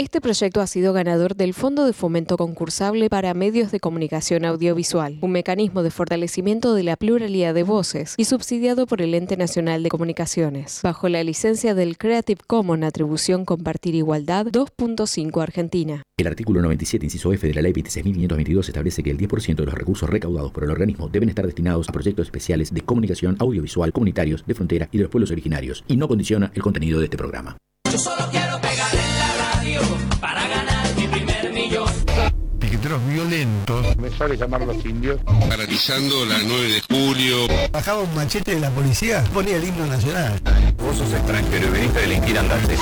Este proyecto ha sido ganador del Fondo de Fomento Concursable para Medios de Comunicación Audiovisual, un mecanismo de fortalecimiento de la pluralidad de voces y subsidiado por el Ente Nacional de Comunicaciones, bajo la licencia del Creative Commons Atribución Compartir Igualdad 2.5 Argentina. El artículo 97, inciso F de la Ley 26.522 establece que el 10% de los recursos recaudados por el organismo deben estar destinados a proyectos especiales de comunicación audiovisual comunitarios de frontera y de los pueblos originarios, y no condiciona el contenido de este programa. Yo solo quiero pegar en la radio para ganar mi primer millón. Piqueteros violentos. Me sale llamar a los indios. Paralizando la 9 de julio. Bajaba un machete de la policía, ponía el himno nacional. Vos sos extranjero y veniste a delinquir, andate.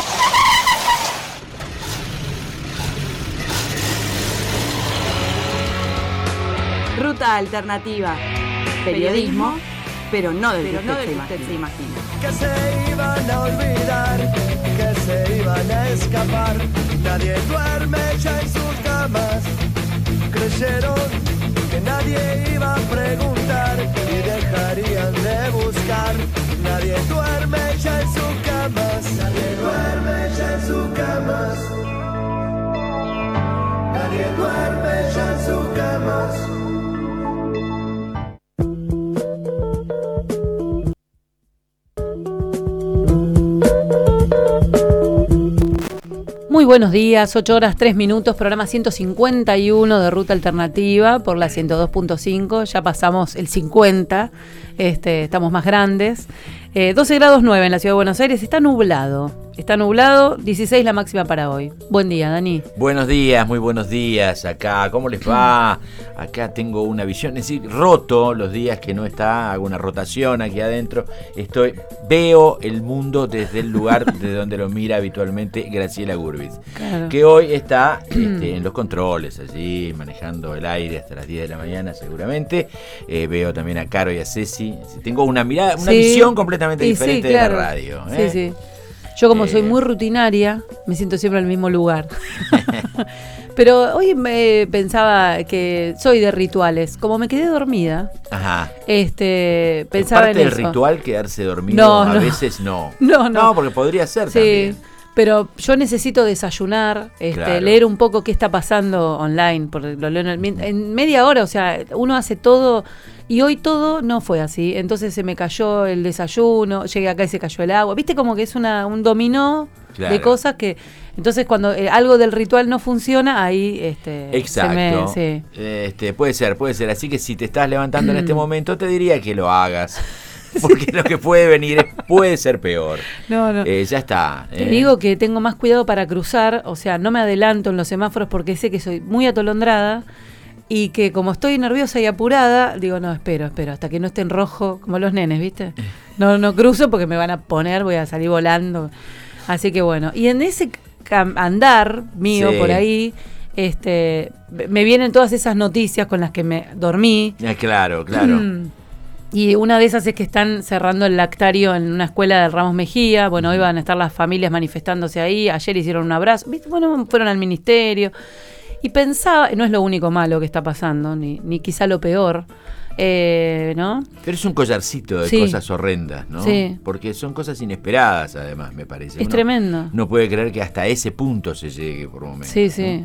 Ruta alternativa. Periodismo, pero no del que usted se imagina. Que se iban a olvidar, que se iban a escapar. Nadie duerme ya en sus camas. Creyeron que nadie iba a preguntar y dejarían de buscar. Nadie duerme ya en sus camas. Nadie duerme ya en sus camas. Nadie duerme ya en sus camas. Muy buenos días, 8 horas 3 minutos, programa 151 de Ruta Alternativa por la 102.5, ya pasamos el 50, estamos más grandes. 12 grados 9 en la Ciudad de Buenos Aires, está nublado, 16 la máxima para hoy. Buen día, Dani. Buenos días, muy buenos días acá, ¿cómo les va? Acá tengo una visión, es decir, roto los días que no está, hago una rotación aquí adentro, veo el mundo desde el lugar de donde lo mira habitualmente Graciela Gurbitz, claro, que hoy está en los controles, allí manejando el aire hasta las 10 de la mañana seguramente. Veo también a Caro y a Ceci, tengo una mirada, una visión completamente diferente de la radio. Sí. Yo como soy muy rutinaria, me siento siempre en el mismo lugar. Pero hoy me pensaba que soy de rituales. Como me quedé dormida, ajá, pensaba parte en del eso. Ritual quedarse dormido, a veces no. No, porque podría ser también. Pero yo necesito desayunar, claro, leer un poco qué está pasando online, porque lo leo en media hora, o sea, uno hace todo. Y hoy todo no fue así, entonces se me cayó el desayuno, llegué acá y se cayó el agua. Viste como que es un dominó, claro, de cosas que... Entonces cuando algo del ritual no funciona, ahí... Exacto. Puede ser. Así que si te estás levantando en este momento, te diría que lo hagas. Porque lo que puede venir puede ser peor. No. Ya está. Te digo que tengo más cuidado para cruzar, o sea, no me adelanto en los semáforos porque sé que soy muy atolondrada. Y que como estoy nerviosa y apurada, digo, no, espero, hasta que no esté en rojo, como los nenes, ¿viste? No cruzo porque me van a poner, voy a salir volando. Así que bueno, y en ese andar mío, sí, por ahí, me vienen todas esas noticias con las que me dormí. Claro. Y una de esas es que están cerrando el lactario en una escuela del Ramos Mejía. Bueno, hoy van a estar las familias manifestándose ahí. Ayer hicieron un abrazo. ¿Viste? Bueno, fueron al ministerio. Y pensaba, no es lo único malo que está pasando, ni quizá lo peor, ¿no? Pero es un collarcito de cosas horrendas, ¿no? Sí. Porque son cosas inesperadas, además, me parece. Es tremendo. No puede creer que hasta ese punto se llegue por un momento. Sí.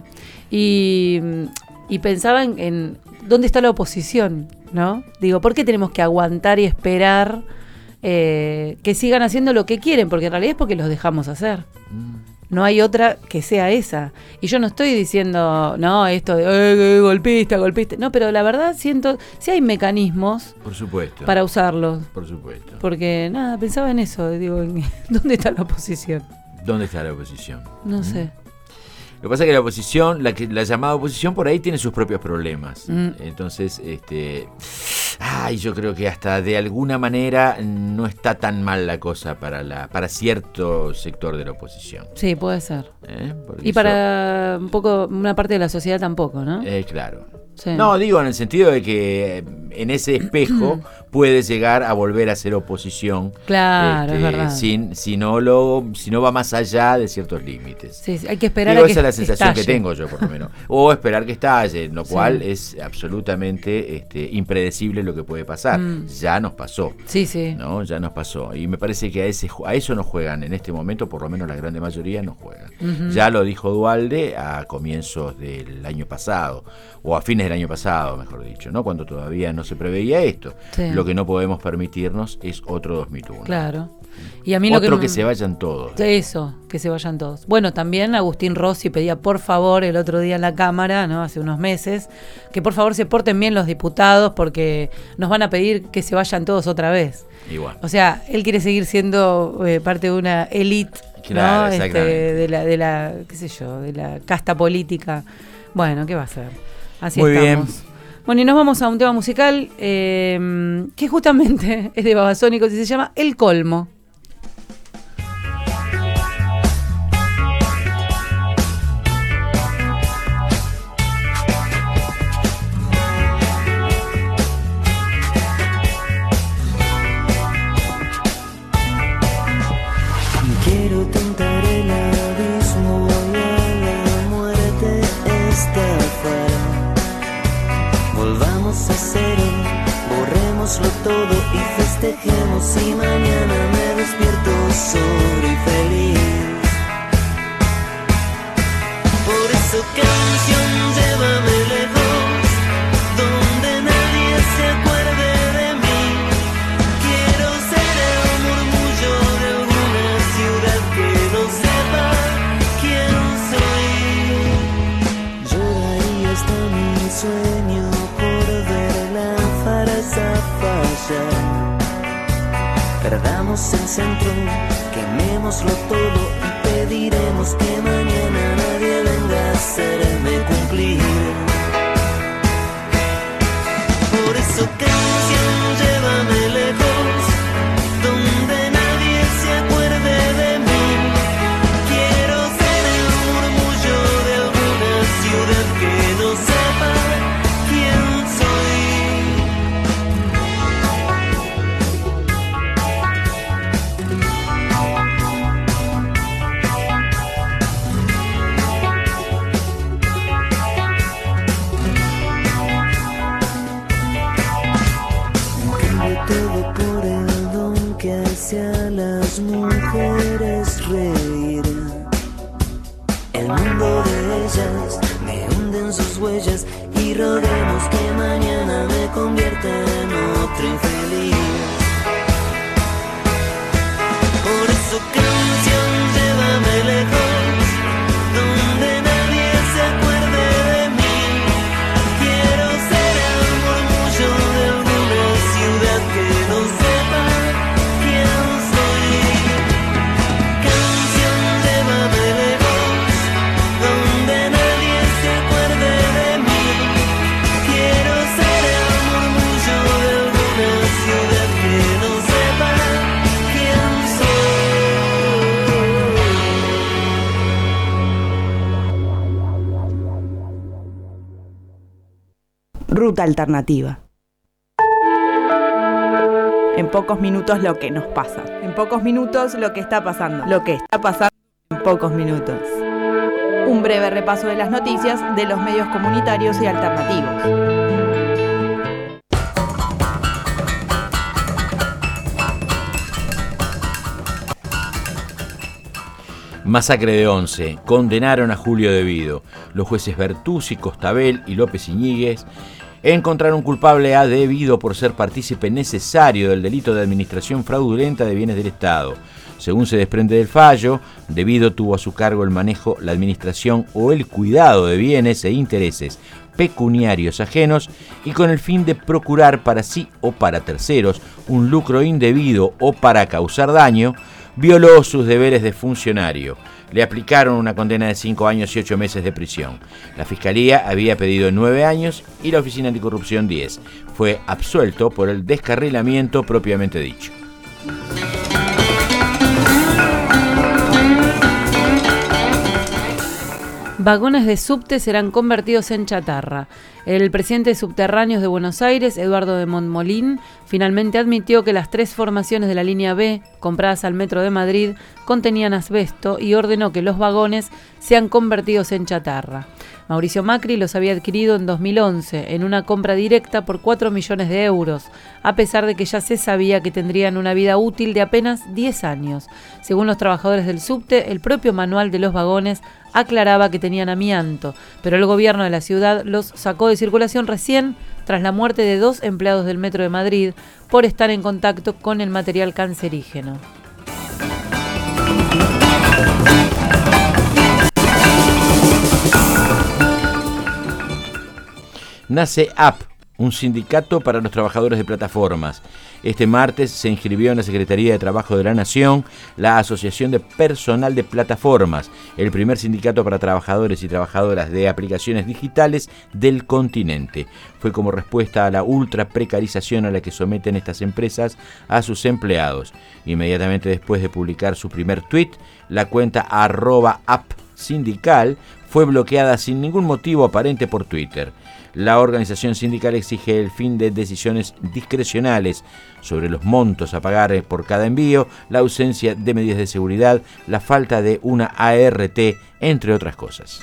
Y pensaba en dónde está la oposición, ¿no? Digo, ¿por qué tenemos que aguantar y esperar que sigan haciendo lo que quieren? Porque en realidad es porque los dejamos hacer. No hay otra que sea esa. Y yo no estoy diciendo, no, esto de golpista. No, pero la verdad siento, si hay mecanismos, por supuesto, para usarlos. Por supuesto. Porque, pensaba en eso. Digo, ¿dónde está la oposición? ¿Dónde está la oposición? No sé. Lo que pasa es que la oposición, la llamada oposición por ahí tiene sus propios problemas. Entonces, yo creo que hasta de alguna manera no está tan mal la cosa para cierto sector de la oposición. Sí, puede ser. Y para un poco una parte de la sociedad tampoco, ¿no? Claro. Sí. No, digo en el sentido de que en ese espejo puede llegar a volver a ser oposición. Claro, es verdad. Si no va más allá de ciertos límites. Sí, hay que esperar a que esa es la sensación estalle. que tengo yo, por lo menos. O esperar que estalle, lo cual es absolutamente impredecible lo que puede pasar. Ya nos pasó. Sí, sí. ¿No? Ya nos pasó. Y me parece que a eso no juegan en este momento, por lo menos la grande mayoría no juegan. Ya lo dijo Duhalde a comienzos del año pasado, o a fines del año pasado, mejor dicho, ¿no? Cuando todavía no se preveía esto. Sí. Lo que no podemos permitirnos es otro 2001. Claro. Y a mí otro que se vayan todos. Eso, que se vayan todos. Bueno, también Agustín Rossi pedía por favor el otro día en la Cámara, ¿no? Hace unos meses, que por favor se porten bien los diputados porque nos van a pedir que se vayan todos otra vez. Igual. O sea, él quiere seguir siendo parte de una élite, claro, ¿no? Exactamente. De la, qué sé yo, de la casta política. Bueno, ¿qué va a hacer? Así Muy estamos. bien. Bueno, y nos vamos a un tema musical que justamente es de Babasónicos y se llama El Colmo. Quiero tentar el abismo y a la muerte estafar. Volvamos a cero, borrémoslo todo y festejemos. Y mañana me despierto solo y feliz. Por eso canción, llévame lejos, donde nadie se acuerde de mí. Quiero ser el murmullo de alguna ciudad que no sepa quién soy. Yo daría hasta mi sueño por ver la farsa fallar. Perdamos el centro, quemémoslo todo y pediremos que mañana nadie venga a hacerme cumplir. Por eso canción, llévame lejos, donde nadie se acuerde de mí. Quiero ser el murmullo de alguna ciudad que no sepa quién soy. Todo por el don que hace a las mujeres reír. El mundo de ellas me hunde en sus huellas y roguemos que mañana me convierta en otro infeliz. Por eso canción, llévame lejos, donde nadie se acuerde de mí. Quiero ser el murmullo de alguna ciudad que no sepa quién soy. Canción, llévame lejos, donde nadie se acuerde de mí. Quiero ser el murmullo de alguna ciudad que no sepa quién soy. Ruta alternativa. En pocos minutos lo que nos pasa. En pocos minutos lo que está pasando. Lo que está pasando en pocos minutos. Un breve repaso de las noticias de los medios comunitarios y alternativos. Masacre de Once. Condenaron a Julio De Vido. Los jueces Bertuzzi, Costabel y López Iñiguez encontraron culpable a De Vido por ser partícipe necesario del delito de administración fraudulenta de bienes del Estado. Según se desprende del fallo, De Vido tuvo a su cargo el manejo, la administración o el cuidado de bienes e intereses pecuniarios ajenos y con el fin de procurar para sí o para terceros un lucro indebido o para causar daño, violó sus deberes de funcionario. Le aplicaron una condena de 5 años y 8 meses de prisión. La Fiscalía había pedido 9 años y la Oficina Anticorrupción 10. Fue absuelto por el descarrilamiento propiamente dicho. Vagones de subte serán convertidos en chatarra. El presidente de Subterráneos de Buenos Aires, Eduardo de Montmolín, Finalmente admitió que las 3 formaciones de la línea B, compradas al Metro de Madrid, contenían asbesto y ordenó que los vagones sean convertidos en chatarra. Mauricio Macri los había adquirido en 2011 en una compra directa por 4 millones de euros, a pesar de que ya se sabía que tendrían una vida útil de apenas 10 años. Según los trabajadores del subte, el propio manual de los vagones aclaraba que tenían amianto, pero el gobierno de la ciudad los sacó de circulación recién tras la muerte de 2 empleados del Metro de Madrid por estar en contacto con el material cancerígeno. Nace AP, un sindicato para los trabajadores de plataformas. Este martes se inscribió en la Secretaría de Trabajo de la Nación la Asociación de Personal de Plataformas, el primer sindicato para trabajadores y trabajadoras de aplicaciones digitales del continente. Fue como respuesta a la ultra precarización a la que someten estas empresas a sus empleados. Inmediatamente después de publicar su primer tuit, la cuenta @appsindical fue bloqueada sin ningún motivo aparente por Twitter. La organización sindical exige el fin de decisiones discrecionales sobre los montos a pagar por cada envío, la ausencia de medidas de seguridad, la falta de una ART, entre otras cosas.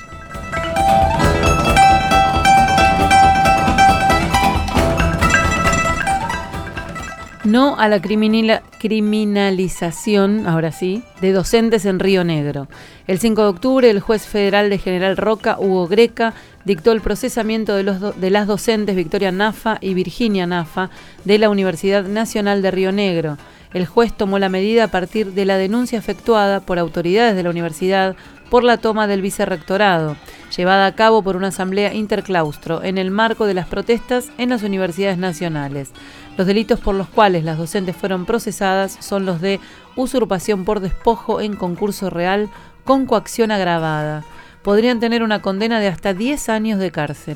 No a la criminalización, ahora sí, de docentes en Río Negro. El 5 de octubre, el juez federal de General Roca, Hugo Greca, dictó el procesamiento de las docentes Victoria Nafa y Virginia Nafa de la Universidad Nacional de Río Negro. El juez tomó la medida a partir de la denuncia efectuada por autoridades de la universidad por la toma del vicerrectorado, llevada a cabo por una asamblea interclaustro en el marco de las protestas en las universidades nacionales. Los delitos por los cuales las docentes fueron procesadas son los de usurpación por despojo en concurso real con coacción agravada. Podrían tener una condena de hasta 10 años de cárcel.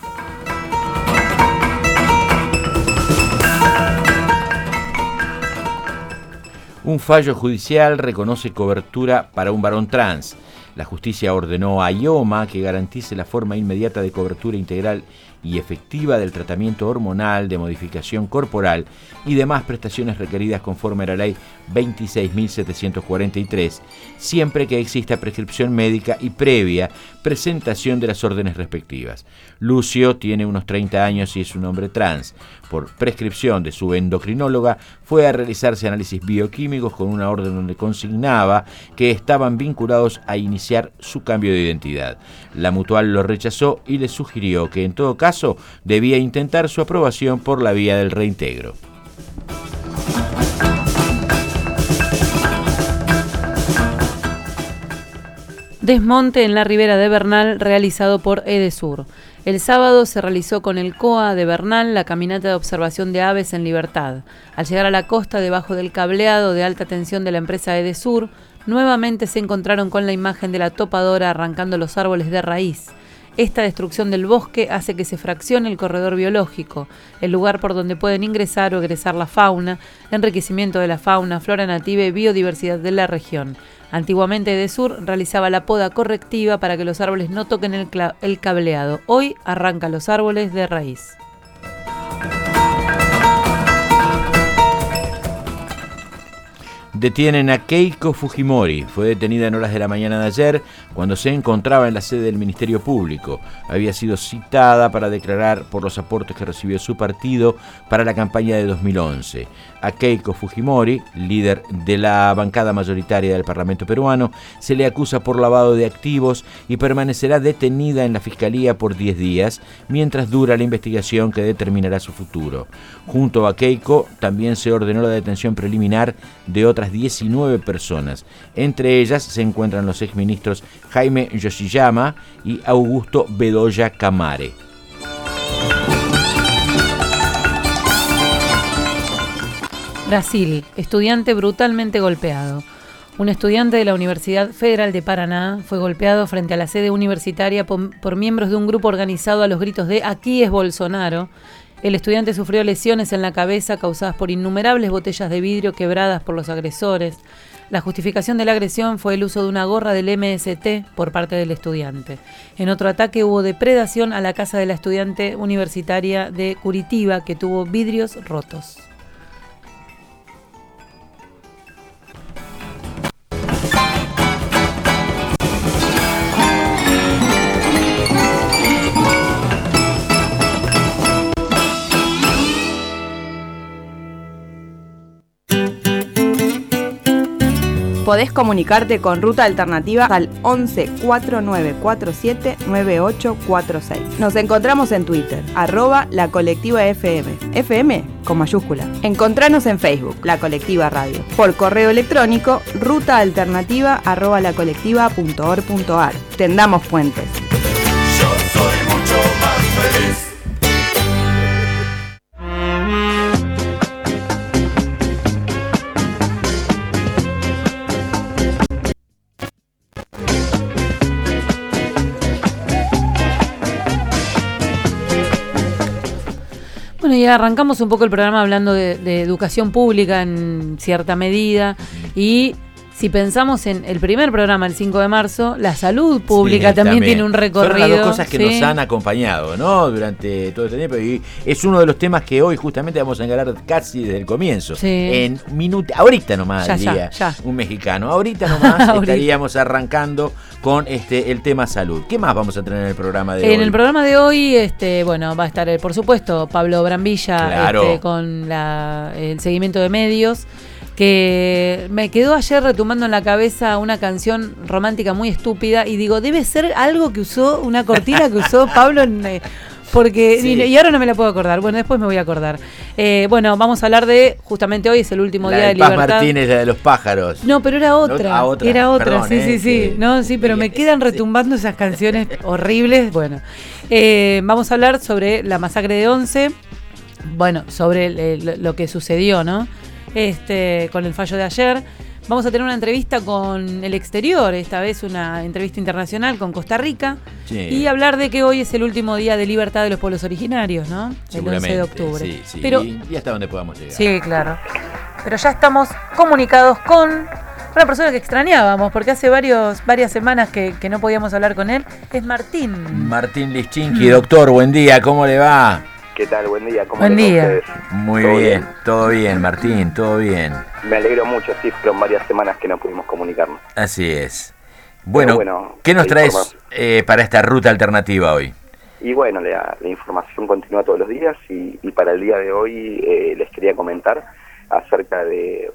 Un fallo judicial reconoce cobertura para un varón trans. La justicia ordenó a IOMA que garantice la forma inmediata de cobertura integral y efectiva del tratamiento hormonal, de modificación corporal y demás prestaciones requeridas conforme a la ley 26.743, siempre que exista prescripción médica y previa presentación de las órdenes respectivas. Lucio tiene unos 30 años y es un hombre trans. Por prescripción de su endocrinóloga, fue a realizarse análisis bioquímicos con una orden donde consignaba que estaban vinculados a iniciar su cambio de identidad. La mutual lo rechazó y le sugirió que en todo caso debía intentar su aprobación por la vía del reintegro. Desmonte en la ribera de Bernal realizado por Edesur. El sábado se realizó con el COA de Bernal la caminata de observación de aves en libertad. Al llegar a la costa debajo del cableado de alta tensión de la empresa Edesur, nuevamente se encontraron con la imagen de la topadora arrancando los árboles de raíz. Esta destrucción del bosque hace que se fraccione el corredor biológico, el lugar por donde pueden ingresar o egresar la fauna, enriquecimiento de la fauna, flora nativa y biodiversidad de la región. Antiguamente Edesur realizaba la poda correctiva para que los árboles no toquen el cableado. Hoy arranca los árboles de raíz. Detienen a Keiko Fujimori. Fue detenida en horas de la mañana de ayer cuando se encontraba en la sede del Ministerio Público. Había sido citada para declarar por los aportes que recibió su partido para la campaña de 2011. A Keiko Fujimori, líder de la bancada mayoritaria del Parlamento peruano, se le acusa por lavado de activos y permanecerá detenida en la Fiscalía por 10 días mientras dura la investigación que determinará su futuro. Junto a Keiko también se ordenó la detención preliminar de otras 19 personas. Entre ellas se encuentran los exministros Jaime Yoshiyama y Augusto Bedoya Camare. Brasil, estudiante brutalmente golpeado. Un estudiante de la Universidad Federal de Paraná fue golpeado frente a la sede universitaria por miembros de un grupo organizado a los gritos de "Aquí es Bolsonaro". El estudiante sufrió lesiones en la cabeza causadas por innumerables botellas de vidrio quebradas por los agresores. La justificación de la agresión fue el uso de una gorra del MST por parte del estudiante. En otro ataque hubo depredación a la casa de la estudiante universitaria de Curitiba que tuvo vidrios rotos. Podés comunicarte con Ruta Alternativa al 11 4947 9846. Nos encontramos en Twitter, @lacolectivafm. FM con mayúscula. Encontranos en Facebook, La Colectiva Radio. Por correo electrónico, rutaalternativa@lacolectiva.org.ar. Tendamos puentes. Yo soy mucho más feliz. Bueno, y arrancamos un poco el programa hablando de educación pública en cierta medida, y si pensamos en el primer programa, el 5 de marzo, la salud pública también tiene un recorrido. Son las dos cosas que nos han acompañado, ¿no? Durante todo este tiempo, y es uno de los temas que hoy justamente vamos a encarar casi desde el comienzo. En ahorita nomás diría un mexicano, ahorita nomás estaríamos arrancando con el tema salud. ¿Qué más vamos a tener en el programa de hoy? En el programa de hoy, bueno, va a estar, por supuesto, Pablo Brambilla, con el seguimiento de medios, que me quedó ayer retumbando en la cabeza una canción romántica muy estúpida, y digo, debe ser algo que usó, una cortina que usó Pablo porque y ahora no me la puedo acordar. Bueno, después me voy a acordar. Bueno, vamos a hablar de, justamente hoy es el último día de Libertad. Paz Martínez, la de los pájaros. No, pero era otra. Era otra, perdón, sí. No, sí, pero me quedan retumbando esas canciones horribles. Bueno, vamos a hablar sobre la masacre de Once. Bueno, sobre lo que sucedió, ¿no? Con el fallo de ayer. Vamos a tener una entrevista con el exterior, esta vez una entrevista internacional con Costa Rica, y hablar de que hoy es el último día de libertad de los pueblos originarios, ¿no? El 11 de octubre. Sí, pero, y hasta donde podamos llegar. Sí, claro. Pero ya estamos comunicados con una persona que extrañábamos, porque hace varias semanas que no podíamos hablar con él. Es Martín. Martín Lischinski, doctor, buen día, ¿cómo le va? ¿Qué tal? Buen día. ¿Cómo buen día. Ustedes? Muy bien, todo bien, Martín, todo bien. Me alegro mucho, sí, fueron varias semanas que no pudimos comunicarnos. Así es. Bueno, ¿qué nos traes para esta ruta alternativa hoy? Y bueno, la información continúa todos los días, y para el día de hoy les quería comentar acerca de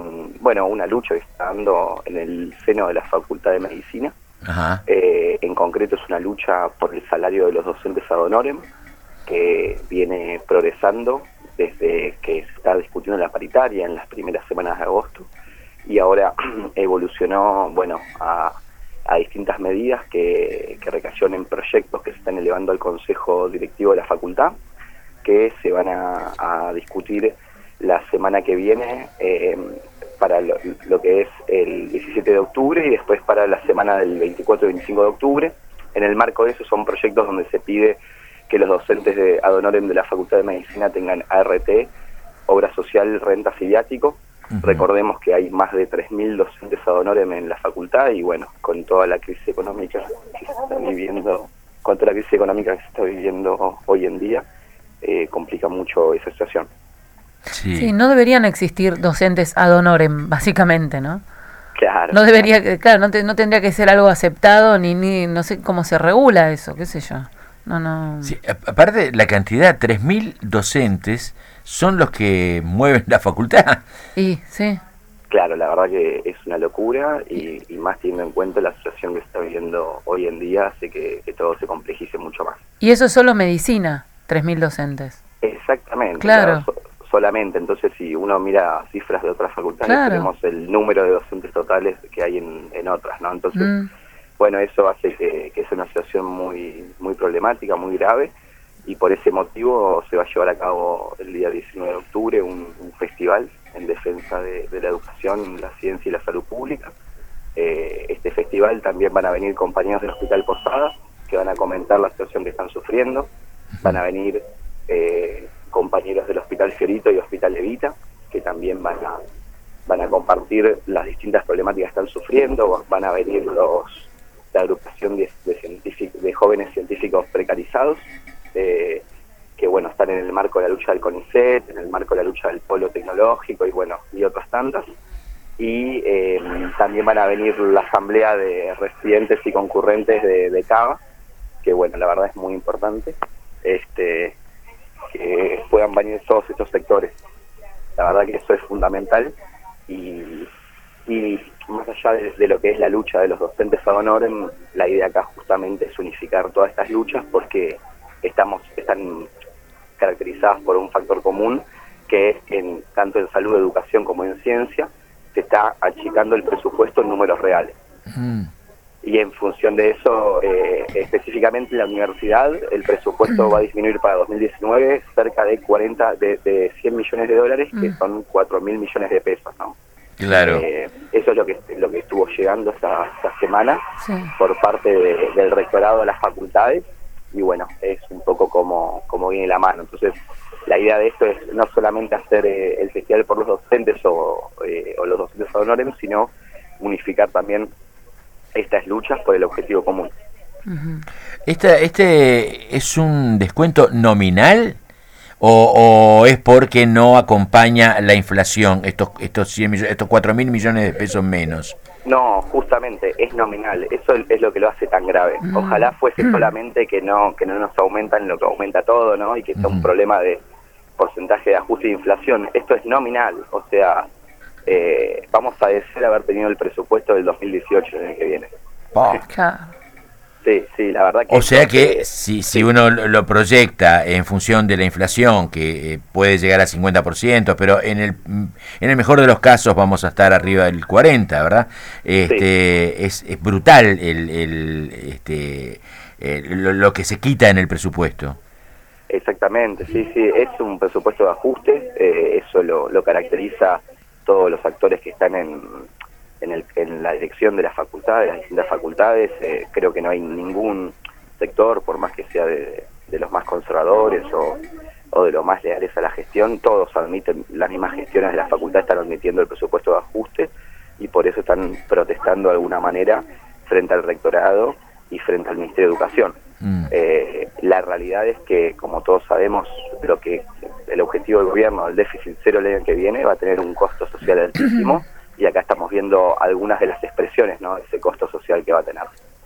una lucha que está dando en el seno de la Facultad de Medicina. Ajá. En concreto es una lucha por el salario de los docentes ad honorem, que viene progresando desde que se está discutiendo la paritaria en las primeras semanas de agosto, y ahora evolucionó a distintas medidas que recayeron en proyectos que se están elevando al Consejo Directivo de la Facultad, que se van a discutir la semana que viene para lo que es el 17 de octubre y después para la semana del 24 y 25 de octubre. En el marco de eso son proyectos donde se pide que los docentes de ad honorem de la Facultad de Medicina tengan ART, Obra Social, Rentas y Viático. Recordemos que hay más de 3.000 docentes ad honorem en la facultad, y bueno, con toda la crisis económica que se está viviendo, hoy en día, complica mucho esa situación. Sí, no deberían existir docentes ad honorem, básicamente, ¿no? Claro. No debería, no tendría que ser algo aceptado, ni no sé cómo se regula eso, qué sé yo. No. Sí, aparte, la cantidad, 3.000 docentes son los que mueven la facultad. Sí. Claro, la verdad que es una locura, y más teniendo en cuenta la situación que se está viviendo hoy en día, hace que todo se complejice mucho más. Y eso es solo medicina, 3.000 docentes. Exactamente. Claro. Solamente, entonces si uno mira cifras de otras facultades, tenemos el número de docentes totales que hay en otras, ¿no? Entonces, bueno, eso hace que sea una situación muy problemática, muy grave, y por ese motivo se va a llevar a cabo el día 19 de octubre un festival en defensa de la educación, la ciencia y la salud pública. Este festival también van a venir compañeros del Hospital Posada, que van a comentar la situación que están sufriendo. Van a venir compañeros del Hospital Fiorito y Hospital Evita, que también van a compartir las distintas problemáticas que están sufriendo. Van a venir la agrupación de jóvenes científicos precarizados, que bueno, están en el marco de la lucha del CONICET, en el marco de la lucha del polo tecnológico y otras tantas. Y también van a venir la asamblea de residentes y concurrentes de Cava, que bueno, la verdad es muy importante que puedan venir todos estos sectores. La verdad que eso es fundamental, y más allá de lo que es la lucha de los docentes ad honorem, la idea acá justamente es unificar todas estas luchas porque están caracterizadas por un factor común, que es tanto en salud, educación como en ciencia, se está achicando el presupuesto en números reales. Y en función de eso, específicamente en la universidad, el presupuesto va a disminuir para 2019 cerca de 100 millones de dólares, que son 4.000 millones de pesos, ¿no? Claro. Eso es lo que estuvo llegando esta semana por parte del rectorado de las facultades, y bueno, es un poco como viene la mano. Entonces, la idea de esto es no solamente hacer el festival por los docentes o los docentes ad honorem, sino unificar también estas luchas por el objetivo común. ¿Este es un descuento nominal o es porque no acompaña la inflación, estos 4.000 millones de pesos menos? No, justamente es nominal, eso es lo que lo hace tan grave. Ojalá fuese solamente que no nos aumentan lo que aumenta todo, ¿no? Y que sea un problema de porcentaje de ajuste de inflación. Esto es nominal, o sea, vamos a desear haber tenido el presupuesto del 2018 en el que viene. Sí, la verdad que... O sea que si uno lo proyecta en función de la inflación, que puede llegar al 50%, pero en el mejor de los casos vamos a estar arriba del 40%, ¿verdad? Es brutal lo que se quita en el presupuesto. Exactamente, sí, es un presupuesto de ajuste, eso lo caracteriza todos los actores que están en la dirección de las facultades, las distintas facultades. Creo que no hay ningún sector, por más que sea de los más conservadores o de los más leales a la gestión, todos admiten, las mismas gestiones de la facultad están admitiendo el presupuesto de ajuste, y por eso están protestando de alguna manera frente al rectorado y frente al Ministerio de Educación. La realidad es que, como todos sabemos, el objetivo del gobierno, el déficit cero el año que viene, va a tener un costo social altísimo, y acá estamos viendo algunas de las expresiones, ¿no?, de ese costo social que va a tener.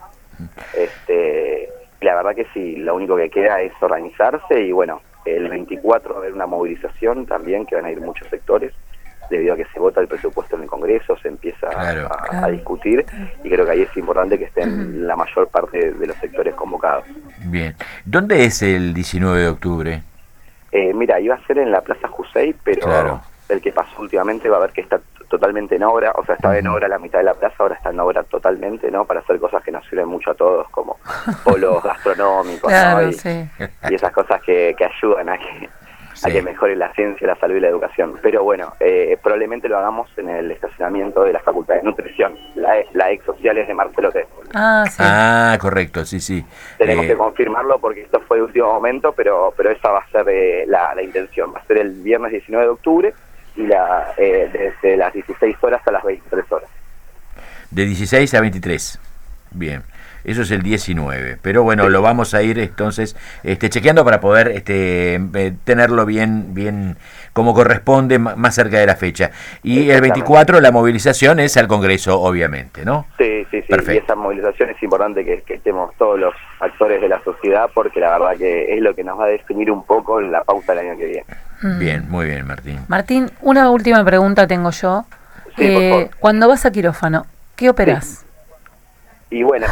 La verdad que sí, lo único que queda es organizarse, y bueno, el 24 va a haber una movilización también, que van a ir muchos sectores, debido a que se vota el presupuesto en el Congreso, se empieza a discutir, y creo que ahí es importante que estén la mayor parte de los sectores convocados. Bien. ¿Dónde es el 19 de octubre? Mira, iba a ser en la Plaza Jusey, pero el que pasó últimamente va a ver que está totalmente en obra, o sea, estaba en obra la mitad de la plaza, ahora está en obra totalmente, ¿no?, para hacer cosas que nos sirven mucho a todos, como polos gastronómicos, ¿no? Y esas cosas que ayudan a que mejore la ciencia, la salud y la educación. Pero bueno, probablemente lo hagamos en el estacionamiento de la Facultad de Nutrición, la ex Sociales de Marcelo T. Correcto, sí. Tenemos que confirmarlo porque esto fue de último momento, pero esa va a ser la intención. Va a ser el viernes 19 de octubre y desde las 16 horas a las 23 horas. De 16 a 23. Bien. Eso es el 19, pero bueno, lo vamos a ir entonces chequeando para poder tenerlo bien como corresponde, más cerca de la fecha. Y el 24 la movilización es al Congreso, obviamente, ¿no? Sí. Perfecto. Y esa movilización es importante que estemos todos los actores de la sociedad, porque la verdad que es lo que nos va a definir un poco la pauta del año que viene. Bien, muy bien, Martín. Martín, una última pregunta tengo yo. Sí, por favor. Cuando vas a quirófano, ¿qué operás? Y bueno,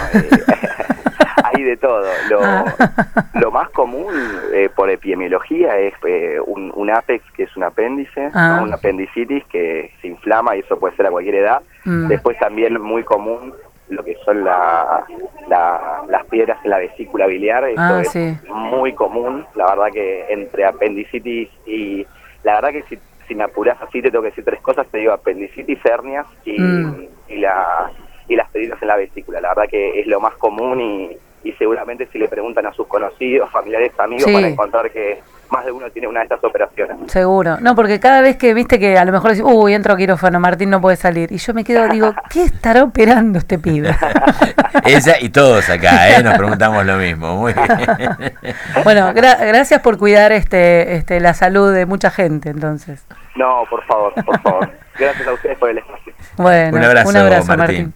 hay de todo. Lo más común por epidemiología es un apex, que es un apéndice, ¿no? Un apendicitis que se inflama, y eso puede ser a cualquier edad. Después también muy común lo que son las piedras en la vesícula biliar, eso es muy común. La verdad que entre apendicitis y... La verdad que si me apurás así te tengo que decir tres cosas, te digo apendicitis, hernias y las piedras en la vesícula. La verdad que es lo más común, y seguramente si le preguntan a sus conocidos, familiares, amigos, van a encontrar que más de uno tiene una de estas operaciones. Seguro. No, porque cada vez que viste que a lo mejor decís, entro a quirófano, Martín no puede salir, y yo me digo, ¿qué estará operando este pibe? Ella y todos acá, nos preguntamos lo mismo. Muy bien. Bueno, gracias por cuidar la salud de mucha gente, entonces. No, por favor. Gracias a ustedes por el espacio. Bueno, un abrazo Martín.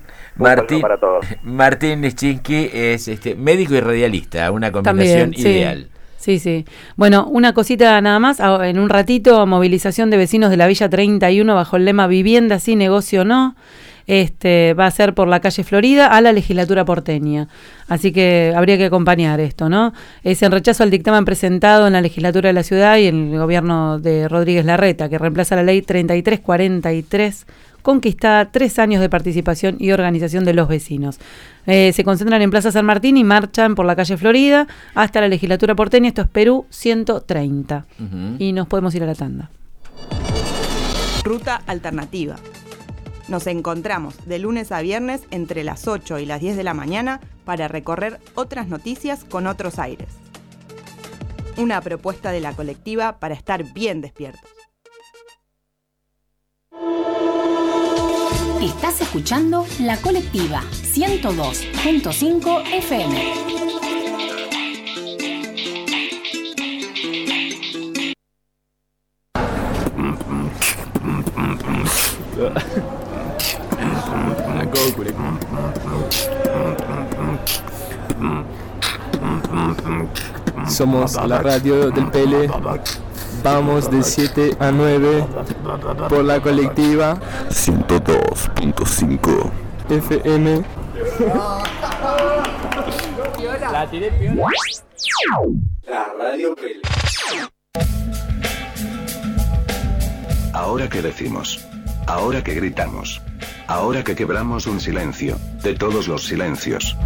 Martín Lischinski es médico y radialista, una combinación ideal. Sí. Bueno, una cosita nada más. En un ratito, movilización de vecinos de la Villa 31 bajo el lema Vivienda sí, negocio no. va a ser por la calle Florida a la legislatura porteña. Así que habría que acompañar esto, ¿no? Es en rechazo al dictamen presentado en la legislatura de la ciudad y en el gobierno de Rodríguez Larreta, que reemplaza la ley 3343, conquista 3 años de participación y organización de los vecinos. Se concentran en Plaza San Martín y marchan por la calle Florida hasta la legislatura porteña. Esto es Perú 130. Y nos podemos ir a la tanda. Ruta alternativa. Nos encontramos de lunes a viernes entre las 8 y las 10 de la mañana para recorrer otras noticias con otros aires. Una propuesta de la colectiva para estar bien despiertos. Estás escuchando La Colectiva 102.5 FM. Somos la radio del Pele. Vamos de 7 a 9 por la colectiva 102.5 FM. La tiré piola. La radio Pele. Ahora que decimos, ahora que gritamos, ahora que quebramos un silencio, de todos los silencios.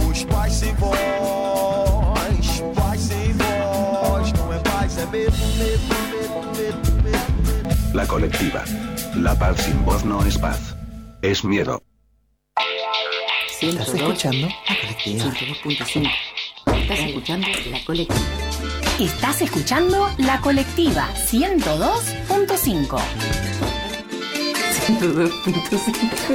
La colectiva. La paz sin voz no es paz. Es miedo. ¿Estás escuchando? La colectiva. 102.5. Estás escuchando La Colectiva. Estás escuchando La Colectiva 102.5. 102.5.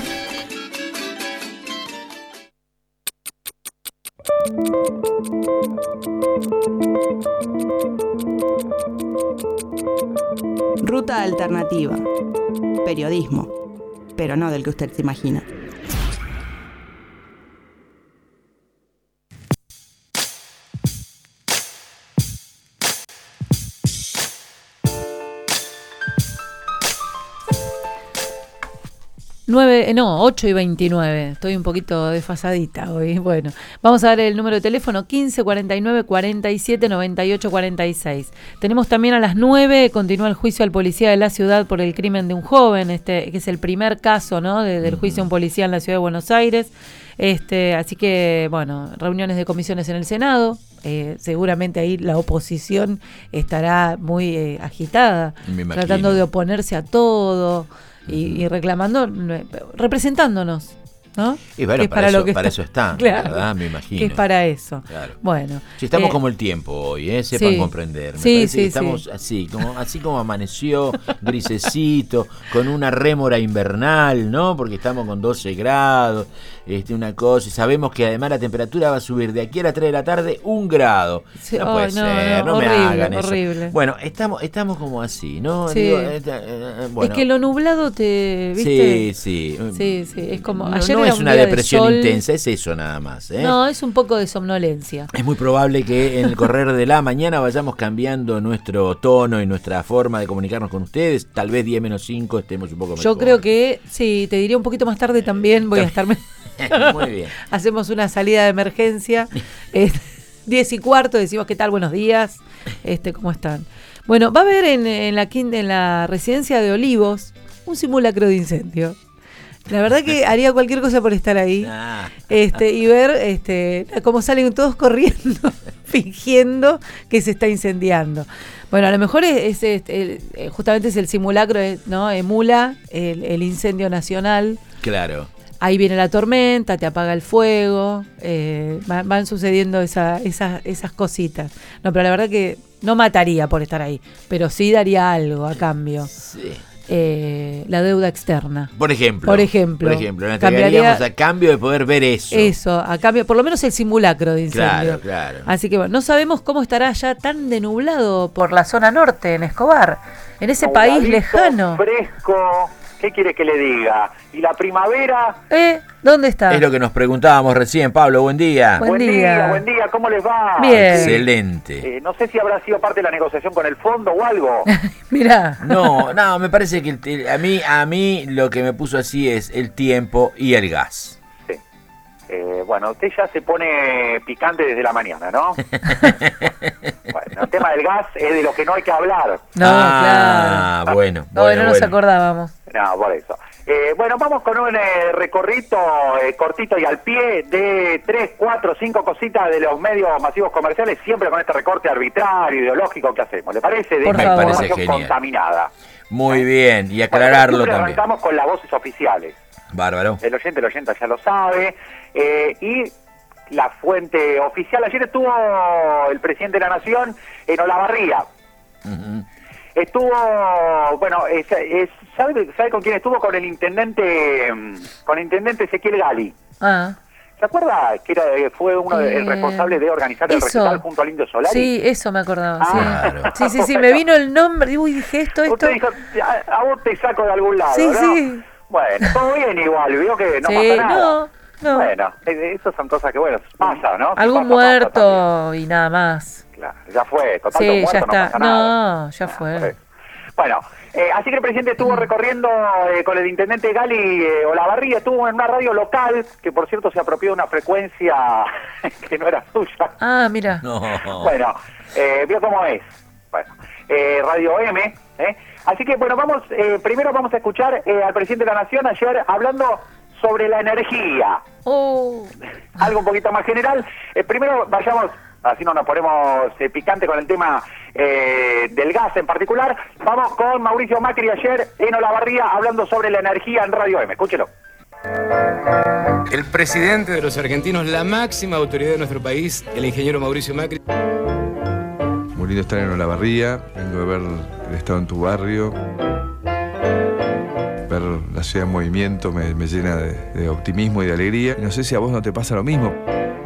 Ruta alternativa. Periodismo, pero no del que usted se imagina. No, 8 y 29. Estoy un poquito desfasadita hoy. Bueno, vamos a dar el número de teléfono 15 49 47 98 46. Tenemos también a las 9, continúa el juicio al policía de la ciudad por el crimen de un joven, que es el primer caso, ¿no? Del juicio a un policía en la ciudad de Buenos Aires. Así que, bueno, reuniones de comisiones en el Senado. Seguramente ahí la oposición estará muy agitada, tratando de oponerse a todo. Y reclamando, representándonos, ¿no? Y bueno, para eso está, claro, ¿verdad? Me imagino. Que es para eso. Claro. Bueno. Si estamos como el tiempo hoy, sepan comprender. Me parece que estamos así como amaneció, grisecito, con una rémora invernal, ¿no? Porque estamos con 12 grados, una cosa, y sabemos que además la temperatura va a subir de aquí a las 3 de la tarde 1 grado. Sí, no puede ser, no horrible, me hagan eso. Horrible. Bueno, estamos como así, ¿no? Sí. Digo, bueno. Es que lo nublado ¿viste? Sí. Sí, es como no, ayer no era es un una día depresión de sol. intensa, es eso nada más. No, es un poco de somnolencia. Es muy probable que en el correr de la mañana vayamos cambiando nuestro tono y nuestra forma de comunicarnos con ustedes. Tal vez 10 menos 5 estemos un poco mejor. Yo creo que sí, te diría un poquito más tarde también. Voy a estar. Muy bien. Hacemos una salida de emergencia. 10 y cuarto, decimos qué tal, buenos días. ¿Cómo están? Bueno, va a haber en la residencia de Olivos un simulacro de incendio. La verdad que haría cualquier cosa por estar ahí y ver cómo salen todos corriendo, fingiendo que se está incendiando. Bueno, a lo mejor justamente es el simulacro, ¿no? Emula el incendio nacional. Claro. Ahí viene la tormenta, te apaga el fuego, van sucediendo esas cositas. No, pero la verdad que no mataría por estar ahí, pero sí daría algo a cambio. Sí. La deuda externa. Por ejemplo. La entregaríamos a cambio de poder ver eso. Eso, a cambio, por lo menos el simulacro de incendio. Claro. Así que bueno, no sabemos cómo estará ya tan denublado por la zona norte, en Escobar, en ese país lejano. Fresco ¿Qué quiere que le diga? ¿Y la primavera? ¿Dónde está? Es lo que nos preguntábamos recién, Pablo, buen día. Buen día, ¿cómo les va? Bien. Excelente. No sé si habrá sido parte de la negociación con el fondo o algo. Mirá. No, me parece que a mí lo que me puso así es el tiempo y el gas. Sí. Bueno, usted ya se pone picante desde la mañana, ¿no? Bueno, el tema del gas es de lo que no hay que hablar. No, claro. Bueno. No nos acordábamos. No, por eso. Bueno, vamos con un recorrido cortito y al pie de 3, 4, 5 cositas de los medios masivos comerciales, siempre con este recorte arbitrario, ideológico que hacemos. ¿Le parece? De Me parece genial. Contaminada. Muy bien, y aclararlo bueno, también. Arrancamos con las voces oficiales. Bárbaro. El oyente ya lo sabe. Y la fuente oficial, ayer estuvo el presidente de la Nación en Olavarría. Uh-huh. Estuvo, bueno, ¿sabe con quién estuvo? Con el intendente Ezequiel Gali. ¿Se acuerda que fue uno de los responsables de organizar el recital junto al Indio Solari? Sí, eso me acordaba. Claro. Sí, me vino el nombre. Uy, dije esto. Usted dijo, a vos te saco de algún lado, ¿no? Sí. Bueno, todo bien igual, vio que no pasa nada. No. Bueno, esas son cosas que, bueno, pasa, ¿no? Algún muerto y nada más. Claro, ya fue, total, sí, muerto, ya está. No pasa nada. Ya fue. Bueno, así que el presidente estuvo recorriendo con el intendente Gali Olavarría, estuvo en una radio local, que por cierto se apropió de una frecuencia que no era suya. Ah, mira. No. Bueno, vio cómo es. Bueno, Radio M, Así que, bueno, primero vamos a escuchar al presidente de la Nación ayer hablando sobre la energía. Algo un poquito más general. Primero vayamos, así no nos ponemos picante con el tema del gas en particular. Vamos con Mauricio Macri ayer en Olavarría hablando sobre la energía en Radio M. Escúchelo. El presidente de los argentinos, la máxima autoridad de nuestro país, el ingeniero Mauricio Macri. Muy lindo estar en Olavarría, vengo de ver el estado en tu barrio. Ver la ciudad en movimiento me llena de optimismo y de alegría. No sé si a vos no te pasa lo mismo.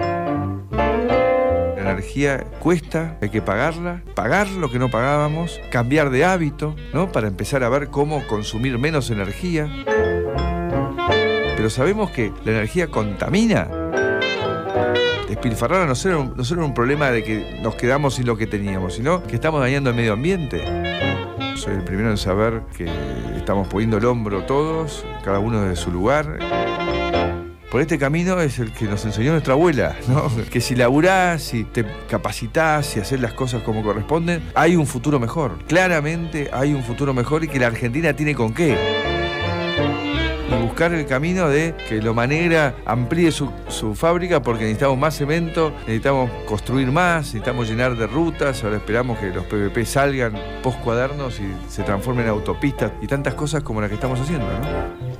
La energía cuesta, hay que pagarla, pagar lo que no pagábamos, cambiar de hábito, ¿no? Para empezar a ver cómo consumir menos energía. Pero sabemos que la energía contamina. Despilfarrar no solo un problema de que nos quedamos sin lo que teníamos, sino que estamos dañando el medio ambiente. Soy el primero en saber que estamos poniendo el hombro todos, cada uno desde su lugar. Por este camino es el que nos enseñó nuestra abuela, ¿no? Que si laburás, si te capacitás, si haces las cosas como corresponden, hay un futuro mejor. Claramente hay un futuro mejor y que la Argentina tiene con qué. Y buscar el camino de que Loma Negra amplíe su fábrica porque necesitamos más cemento, necesitamos construir más, necesitamos llenar de rutas, ahora esperamos que los PPP salgan post cuadernos y se transformen en autopistas y tantas cosas como las que estamos haciendo, ¿no?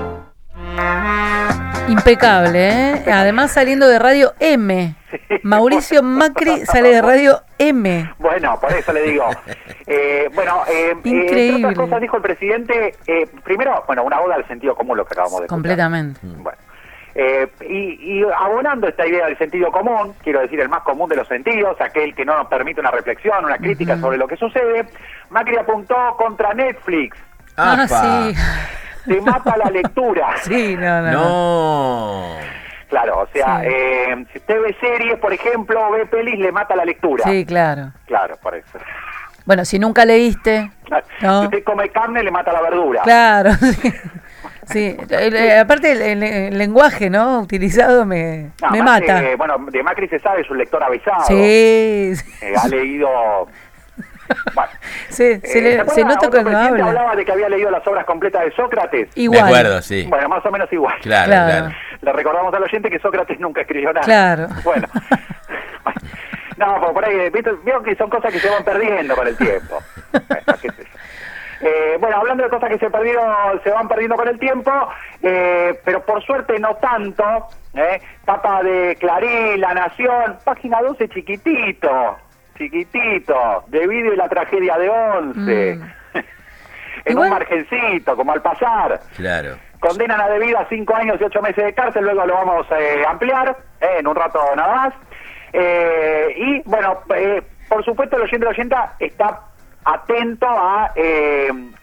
Impecable, ¿eh? Además saliendo de Radio M. Mauricio Macri sale de Radio M. Bueno, por eso le digo. Increíble. Entre otras cosas dijo el presidente, primero, una oda al sentido común, lo que acabamos de escuchar. Completamente. Bueno, y abonando esta idea del sentido común, quiero decir el más común de los sentidos, aquel que no nos permite una reflexión, una crítica sobre lo que sucede, Macri apuntó contra Netflix. Sí. Te mata la lectura. Sí, no. Claro, o sea, si usted ve series, por ejemplo, ve pelis, le mata la lectura. Sí, claro. Claro, por eso. Bueno, si nunca leíste... No. Si usted come carne, le mata la verdura. Claro, sí. Aparte el lenguaje, ¿no? Utilizado me mata. De Macri se sabe, es un lector avisado. Sí. Ha leído... Bueno, se nota cuando habla. Hablaba de que había leído las obras completas de Sócrates. Igual. De acuerdo, sí. Bueno, más o menos igual. Claro. Le recordamos al oyente que Sócrates nunca escribió nada. Claro. Bueno. No, por ahí, veo que son cosas que se van perdiendo con el tiempo. ¿Qué es eso? Hablando de cosas que se van perdiendo con el tiempo, pero por suerte no tanto. Tapa de Clarín, La Nación, página 12 chiquitito, debido a la tragedia de Once, en un margencito, como al pasar. Claro. Condenan a Debido a 5 años y 8 meses de cárcel, luego lo vamos a ampliar, en un rato nada más. Y bueno, por supuesto el oyente está atento a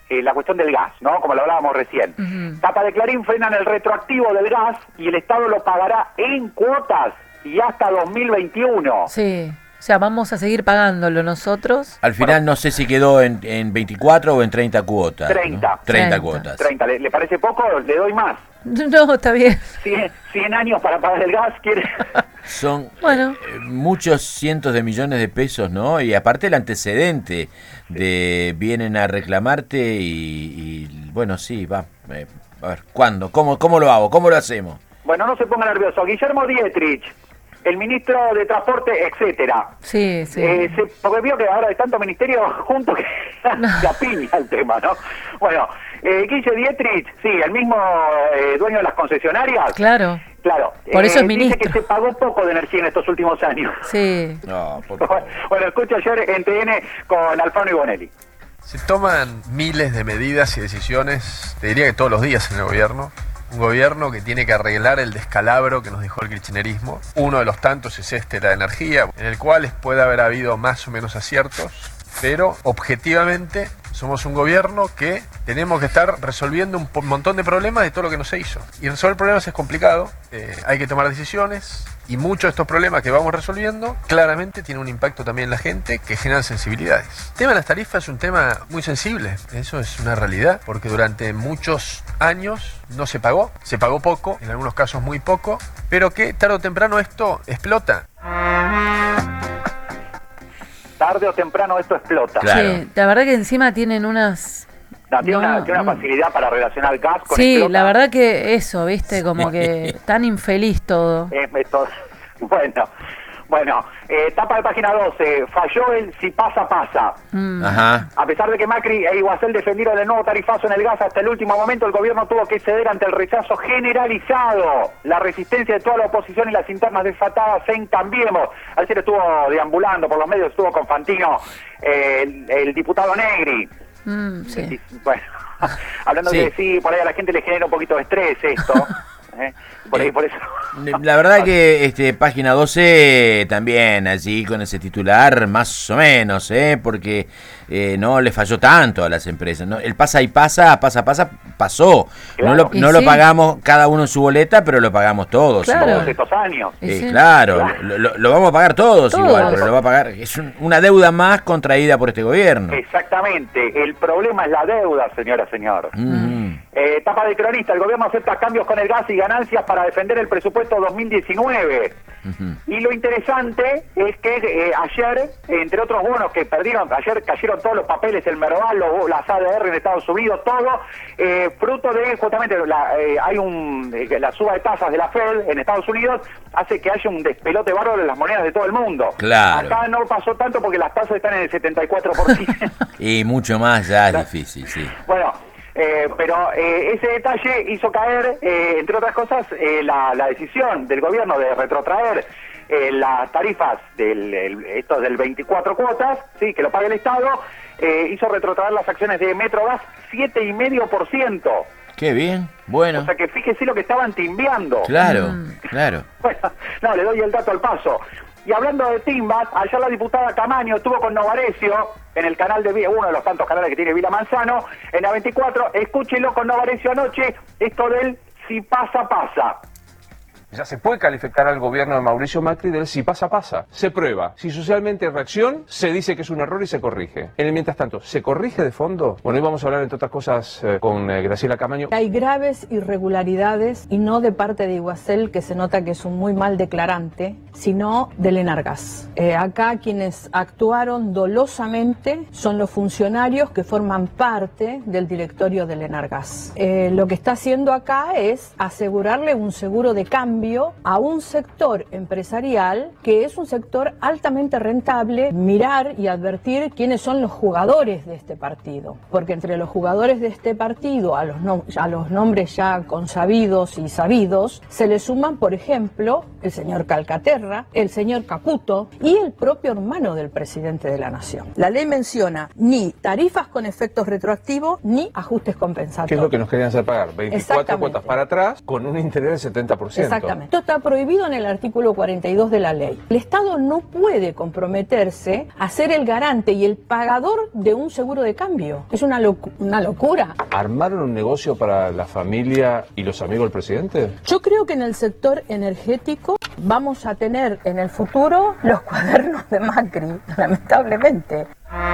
la cuestión del gas, ¿no? Como lo hablábamos recién. Tapa de Clarín: frenan el retroactivo del gas y el Estado lo pagará en cuotas y hasta 2021. Sí. O sea, vamos a seguir pagándolo nosotros. Al final no sé si quedó en 24 o en 30 cuotas. 30. ¿no? 30 cuotas. 30. ¿Le parece poco? Le doy más. No, está bien. 100 años para pagar el gas, ¿quiere? Son muchos cientos de millones de pesos, ¿no? Y aparte el antecedente de vienen a reclamarte y bueno, sí, va. A ver, ¿cuándo? ¿Cómo lo hago? ¿Cómo lo hacemos? Bueno, no se ponga nervioso. Guillermo Dietrich, el ministro de Transporte, etcétera. Sí. Porque veo que ahora hay tanto ministerio junto que se apiña el tema, ¿no? Bueno, Guille Dietrich, sí, el mismo dueño de las concesionarias. Claro. Por eso es ministro. Dice que se pagó poco de energía en estos últimos años. Sí. Bueno, escucha ayer en TN con Alfano y Bonelli. Se toman miles de medidas y decisiones, te diría que todos los días en el gobierno. Un gobierno que tiene que arreglar el descalabro que nos dejó el kirchnerismo. Uno de los tantos es la de energía, en el cual puede haber habido más o menos aciertos, pero objetivamente somos un gobierno que tenemos que estar resolviendo un montón de problemas de todo lo que no se hizo. Y resolver problemas es complicado, hay que tomar decisiones, y muchos de estos problemas que vamos resolviendo claramente tienen un impacto también en la gente que generan sensibilidades. El tema de las tarifas es un tema muy sensible, eso es una realidad, porque durante muchos años no se pagó poco, en algunos casos muy poco, pero que tarde o temprano esto explota. Tarde o temprano esto explota. Sí, la verdad que encima tienen unas... Tiene una facilidad para relacionar gas con Sí, explota. la verdad que eso, viste, como que tan infeliz todo. Bueno, tapa de página 12, falló el si pasa, pasa. Ajá. A pesar de que Macri e Iguacel defendieron el nuevo tarifazo en el gas hasta el último momento, el gobierno tuvo que ceder ante el rechazo generalizado, la resistencia de toda la oposición y las internas desfatadas en Cambiemos. Ayer estuvo deambulando por los medios, estuvo con Fantino, el diputado Negri. Sí. Bueno, hablando de que sí, por ahí a la gente le genera un poquito de estrés esto. Por eso. La verdad que página 12 también allí con ese titular más o menos, porque no le falló tanto a las empresas, ¿no? El pasa y pasa pasó. Claro. No lo pagamos cada uno en su boleta, pero lo pagamos todos. Todos estos años. Claro. Lo vamos a pagar todos igual, pero lo va a pagar. Es una deuda más contraída por este gobierno. Exactamente. El problema es la deuda, señora, señor. Tapa de Cronista, el gobierno acepta cambios con el gas y ganancias para defender el presupuesto 2019. Y lo interesante es que ayer, entre otros bonos que perdieron, ayer cayeron todos los papeles, el Merval, las ADR en Estados Unidos, todo, fruto de justamente la suba de tasas de la Fed en Estados Unidos hace que haya un despelote bárbaro en las monedas de todo el mundo. Claro. Acá no pasó tanto porque las tasas están en el 74%. Y mucho más ya es difícil, sí. Bueno, pero ese detalle hizo caer, entre otras cosas, la decisión del gobierno de retrotraer las tarifas estos del 24 cuotas, sí, que lo pague el Estado, hizo retrotraer las acciones de Metrogas 7,5%. Qué bien, bueno. O sea que fíjese lo que estaban timbeando. Claro. Bueno, no, le doy el dato al paso. Y hablando de timbas, ayer la diputada Camaño estuvo con Novarecio en el canal de uno de los tantos canales que tiene Vila Manzano, en la 24, escúchelo con Novarecio anoche, esto del si pasa, pasa. Ya se puede calificar al gobierno de Mauricio Macri del si pasa, pasa. Se prueba. Si socialmente hay reacción, se dice que es un error y se corrige. En el mientras tanto, ¿se corrige de fondo? Bueno, hoy vamos a hablar, entre otras cosas, con Graciela Camaño. Hay graves irregularidades, y no de parte de Iguacel, que se nota que es un muy mal declarante, sino del Enargas. Acá quienes actuaron dolosamente son los funcionarios que forman parte del directorio del Enargas. Lo que está haciendo acá es asegurarle un seguro de cambio a un sector empresarial que es un sector altamente rentable, mirar y advertir quiénes son los jugadores de este partido, porque entre los jugadores de este partido, a los nombres ya consabidos y sabidos, se le suman, por ejemplo, el señor Calcaterra, el señor Caputo y el propio hermano del presidente de la Nación. La ley menciona ni tarifas con efectos retroactivos ni ajustes compensatorios. ¿Qué es lo que nos querían hacer pagar? 24 cuotas para atrás con un interés del 70%. Exactamente. Exactamente. Esto está prohibido en el artículo 42 de la ley. El Estado no puede comprometerse a ser el garante y el pagador de un seguro de cambio. Es una locura. ¿Armaron un negocio para la familia y los amigos del presidente? Yo creo que en el sector energético vamos a tener en el futuro los cuadernos de Macri, lamentablemente.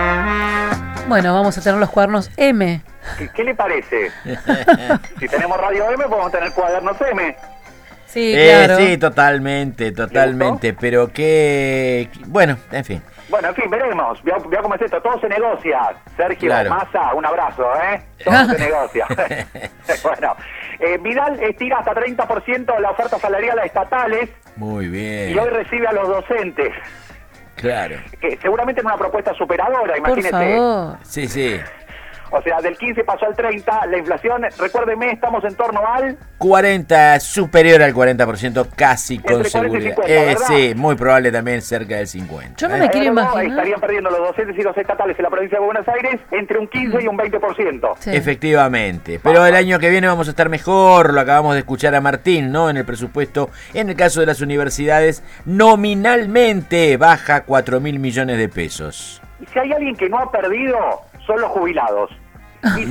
Bueno, vamos a tener los cuadernos M. ¿Qué le parece? Si tenemos Radio M, podemos tener cuadernos M. Sí, claro. Sí, totalmente. Pero que... Bueno, en fin. Bueno, en fin, veremos. Veo cómo es esto. Todo se negocia. Sergio, Claro. Massa, un abrazo, ¿eh? Todo se negocia. Bueno, Vidal estira hasta 30% la oferta salarial a estatales. Muy bien. Y hoy recibe a los docentes. Claro. Que seguramente en una propuesta superadora, imagínese. Por favor. Sí. O sea, del 15 pasó al 30, la inflación, recuérdeme, estamos en torno al... 40, superior al 40%, casi con Entre 40 y seguridad. 50, ¿verdad? Sí, muy probable también cerca del 50. Yo no me quiero imaginar. Estarían perdiendo los docentes y los estatales en la provincia de Buenos Aires entre un 15 y un 20%. Sí. Efectivamente. Pero el año que viene vamos a estar mejor, lo acabamos de escuchar a Martín, ¿no? En el presupuesto, en el caso de las universidades, nominalmente baja 4.000 millones de pesos. Y si hay alguien que no ha perdido, son los jubilados. Y si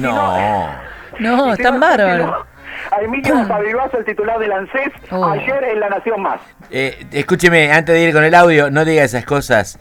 No, están bárbaros. A Emilio Fabribazo, el titular del ANSES, ayer en La Nación Más. Escúcheme, antes de ir con el audio, no diga esas cosas,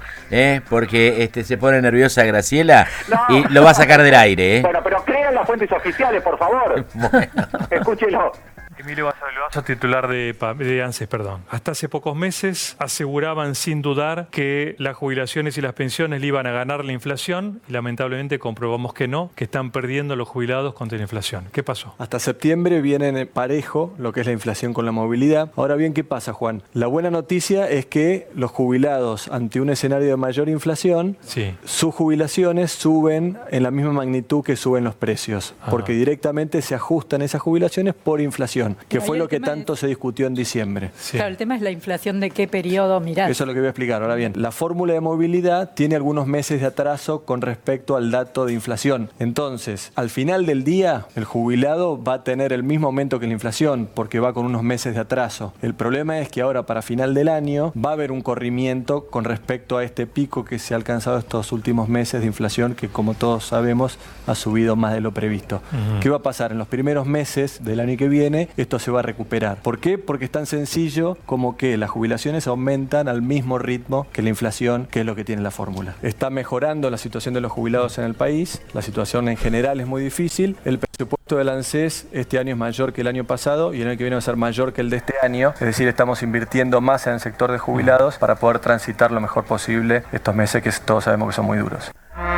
porque se pone nerviosa Graciela y lo va a sacar del aire. Bueno, pero crean las fuentes oficiales, por favor. Bueno. Escúchelo. Emilio Fabribazo, titular de ANSES, perdón. Hasta hace pocos meses aseguraban sin dudar que las jubilaciones y las pensiones le iban a ganar la inflación y lamentablemente comprobamos que no, que están perdiendo los jubilados contra la inflación. ¿Qué pasó? Hasta septiembre viene parejo lo que es la inflación con la movilidad. Ahora bien, ¿qué pasa, Juan? La buena noticia es que los jubilados, ante un escenario de mayor inflación, sus jubilaciones suben en la misma magnitud que suben los precios, porque directamente se ajustan esas jubilaciones por inflación, que fue lo que tanto se discutió en diciembre. Claro, el tema es la inflación de qué periodo mirar. Eso es lo que voy a explicar. Ahora bien, la fórmula de movilidad tiene algunos meses de atraso con respecto al dato de inflación. Entonces, al final del día, el jubilado va a tener el mismo aumento que la inflación, porque va con unos meses de atraso. El problema es que ahora, para final del año, va a haber un corrimiento con respecto a este pico que se ha alcanzado estos últimos meses de inflación, que como todos sabemos, ha subido más de lo previsto. ¿Qué va a pasar? En los primeros meses del año que viene, esto se va a recuperar. ¿Por qué? Porque es tan sencillo como que las jubilaciones aumentan al mismo ritmo que la inflación, que es lo que tiene la fórmula. Está mejorando la situación de los jubilados en el país, la situación en general es muy difícil, el presupuesto del ANSES este año es mayor que el año pasado y el año que viene va a ser mayor que el de este año, es decir, estamos invirtiendo más en el sector de jubilados para poder transitar lo mejor posible estos meses que todos sabemos que son muy duros.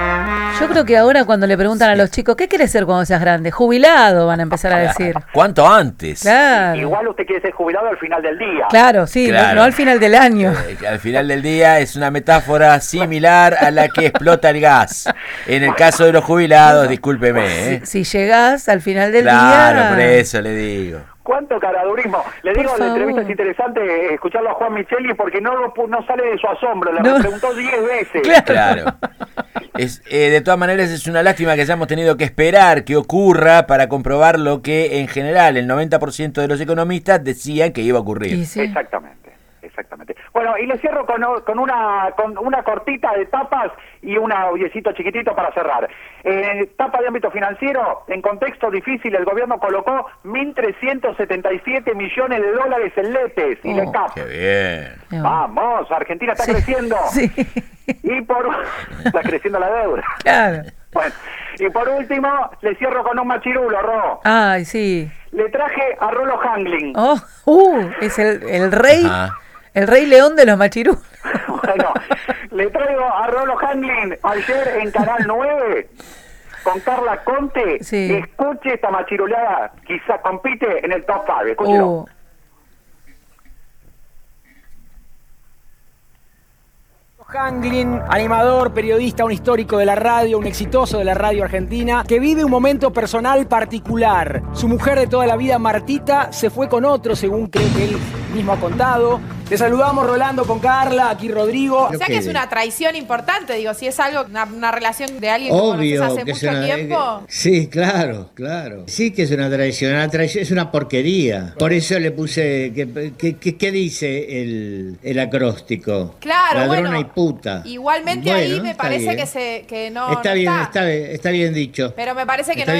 Yo creo que ahora cuando le preguntan a los chicos, ¿qué quieres ser cuando seas grande? Jubilado, van a empezar a decir. ¿Cuánto antes? Claro. Igual usted quiere ser jubilado al final del día. Claro, sí, Claro. No al final del año. Al final del día es una metáfora similar a la que explota el gas. En el caso de los jubilados, discúlpeme. Si llegás al final del día... Claro, por eso le digo. ¿Cuánto caradurismo? Le digo, la entrevista es interesante escucharlo a Juan Micheli porque no sale de su asombro, le preguntó 10 veces. Claro. De todas maneras es una lástima que hayamos tenido que esperar que ocurra para comprobar lo que en general el 90% de los economistas decían que iba a ocurrir. Exactamente. Bueno, y le cierro con una cortita de tapas y un audiecito chiquitito para cerrar. Tapa de ámbito financiero, en contexto difícil, el gobierno colocó 1.377 millones de dólares en LETES y LECAP. ¡Qué bien! Vamos, Argentina está creciendo. Sí. Y está creciendo la deuda. Claro. Bueno, y por último, le cierro con un machirulo, Ro. Ay, sí. Le traje a Rolo Hangling. Es el rey... Ajá. El rey león de los machirú. Bueno, le traigo a Rolo Hangling ayer en Canal 9 con Carla Conte. Sí. Escuche esta machirulada, quizá compite en el top 5. Escúchelo. Hangling, animador, periodista, un histórico de la radio, un exitoso de la radio argentina, que vive un momento personal particular. Su mujer de toda la vida, Martita, se fue con otro, según creo que él mismo ha contado. Te saludamos, Rolando, con Carla, aquí Rodrigo. O sea que es una traición importante, digo, si es algo, una relación de alguien que conoces hace mucho tiempo. Sí, claro. Sí que es una traición es una porquería. Por eso le puse, ¿qué dice el acróstico? Claro, ladrona y puta. Igualmente ahí me parece que no está bien dicho. Pero me parece que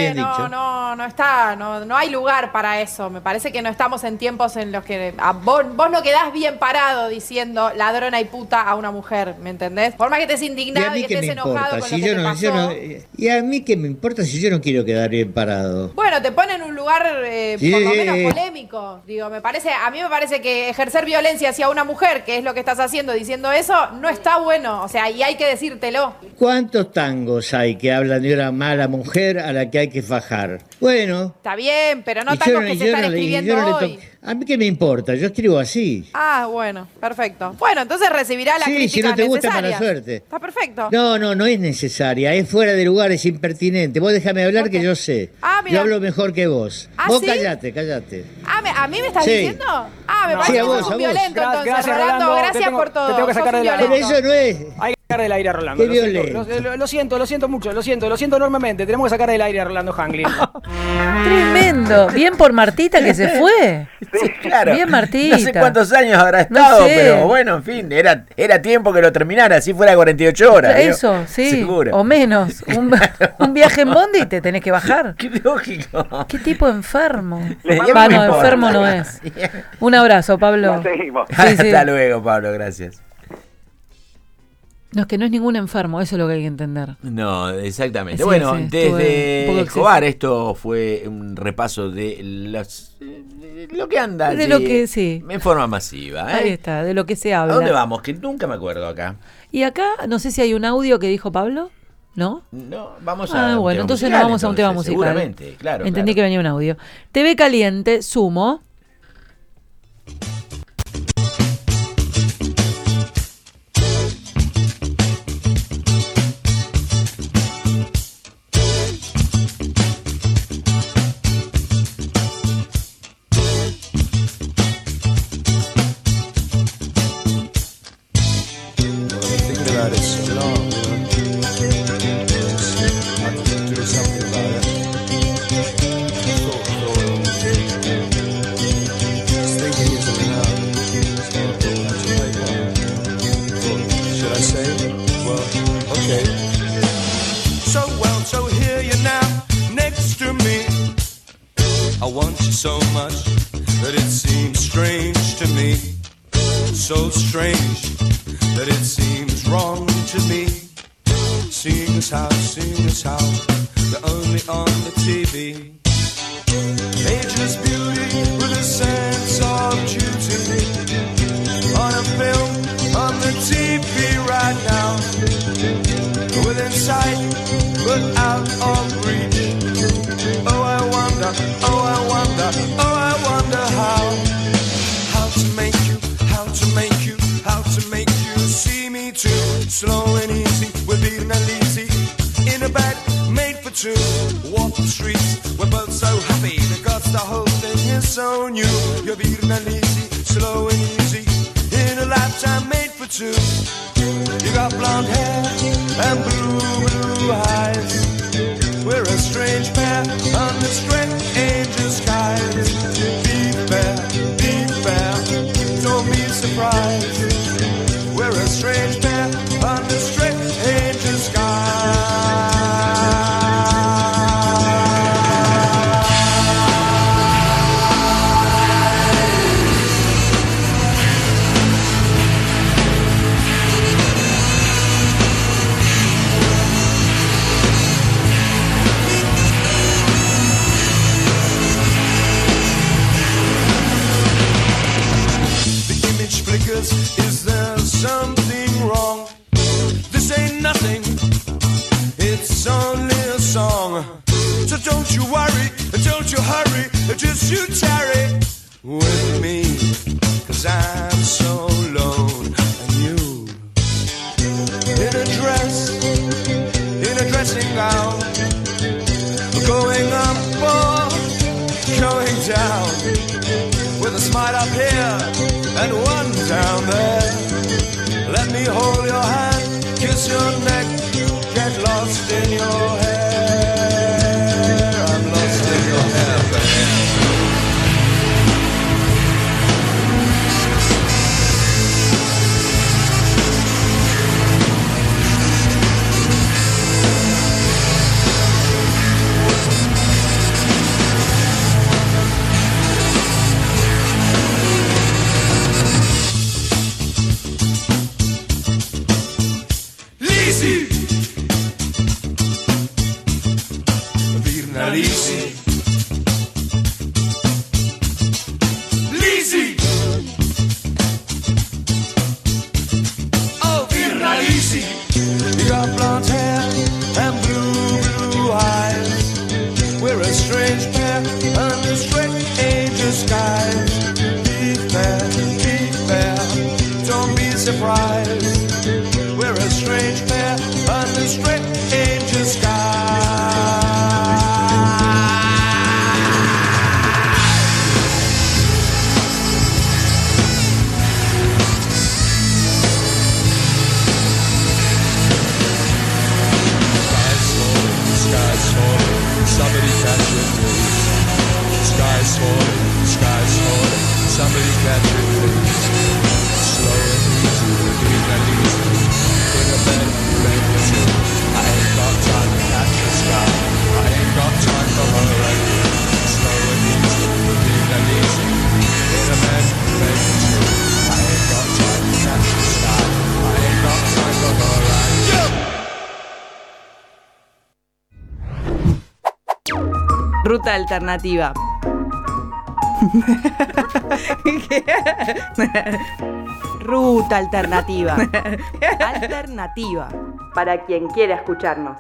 no hay lugar para eso. Me parece que no estamos en tiempos en los que vos no quedás bien parado diciendo ladrona y puta a una mujer, ¿me entendés? Por más que estés indignado y estés enojado con lo que te pasó. Y a mí qué me importa si yo no quiero quedar bien parado. Bueno, te pone en un lugar por lo menos polémico. Digo, a mí me parece que ejercer violencia hacia una mujer, que es lo que estás haciendo diciendo eso, no está bueno. O sea, y hay que decírtelo. ¿Cuántos tangos hay que hablan de una mala mujer a la que hay que fajar? Bueno. Está bien, pero no tangos que se están escribiendo hoy. A mí qué me importa, yo escribo así. Ah, bueno, perfecto. Bueno, entonces recibirá la crítica si no te gusta, necesaria. mala suerte. Está perfecto. No es necesaria, es fuera de lugar, es impertinente. Vos déjame hablar que yo sé. Yo hablo mejor que vos. Vos ¿sí? Callate. ¿A mí me estás diciendo? Me parece que sos un violento, entonces, gracias, Rolando. Gracias por todo. Te tengo que sacar de la... Pero eso no es... Hay que sacar del aire a Rolando. Qué violento. Lo siento mucho, lo siento enormemente. Tenemos que sacar del aire a Rolando Hanglin. Tremendo. Bien por Martita que se fue. Sí, claro. Bien Martita. No sé cuántos años habrá estado, pero bueno, en fin, era tiempo que lo terminara, así fuera 48 horas. Eso, sí. Seguro. O menos. Un viaje en bondi y te tenés que bajar. Qué lógico. Qué tipo enfermo. Enfermo no es. Un abrazo, Pablo. Hasta luego, Pablo, gracias. No, es que no es ningún enfermo, eso es lo que hay que entender. No, exactamente. Bueno, desde Escobar, esto fue un repaso de lo que anda de lo que sí, en forma masiva. Ahí está, de lo que se habla. ¿A dónde vamos? Que nunca me acuerdo acá. Y acá, no sé si hay un audio que dijo Pablo, ¿no? No, vamos a bueno, entonces nos vamos a un tema musical. Seguramente, claro. Entendí que venía un audio. TV Caliente, Sumo. So much that it seems strange to me, so strange that it seems wrong to me. Seeing as how you're only on the TV. Ageless beauty with a sense of duty. On a film, on the TV right now. Within sight, but out of reach. Oh, I wonder how to make you see me too. Slow and easy, we're beating and easy in a bed made for two. Walk the streets, we're both so happy because the whole thing is so new. You're beating and easy, slow and easy in a lifetime made for two. You got blonde hair and blue eyes. We're a strange pair under strange skies. Be fair, don't be surprised. We're a strange pair under strange skies. Is there something wrong? This ain't nothing, it's only a song. So don't you worry, don't you hurry, just you tarry with me, 'cause I'm so alone. And you, in a dressing gown, going up or going down, with a smile up here and one down there. Let me hold your hand, kiss your neck, get lost in your hair. I'm lost in your hair, babe. Lisi, Lisi, oh Virna Lisi. You got blonde hair and blue eyes. We're a strange pair under strange skies. Be fair, don't be surprised. We're a strange pair under strange skies. Somebody catch your please. Sky's falling, somebody catch your please. Slow and easy, lean and easy. In a bed, rain for two. I ain't got time to catch the sky. I ain't got time for her right here. Slow and easy, lean and easy. In a bed, rain for two. I ain't got time to catch the sky. I ain't got time for her right here. Ruta alternativa. Ruta alternativa. Alternativa. Para quien quiera escucharnos.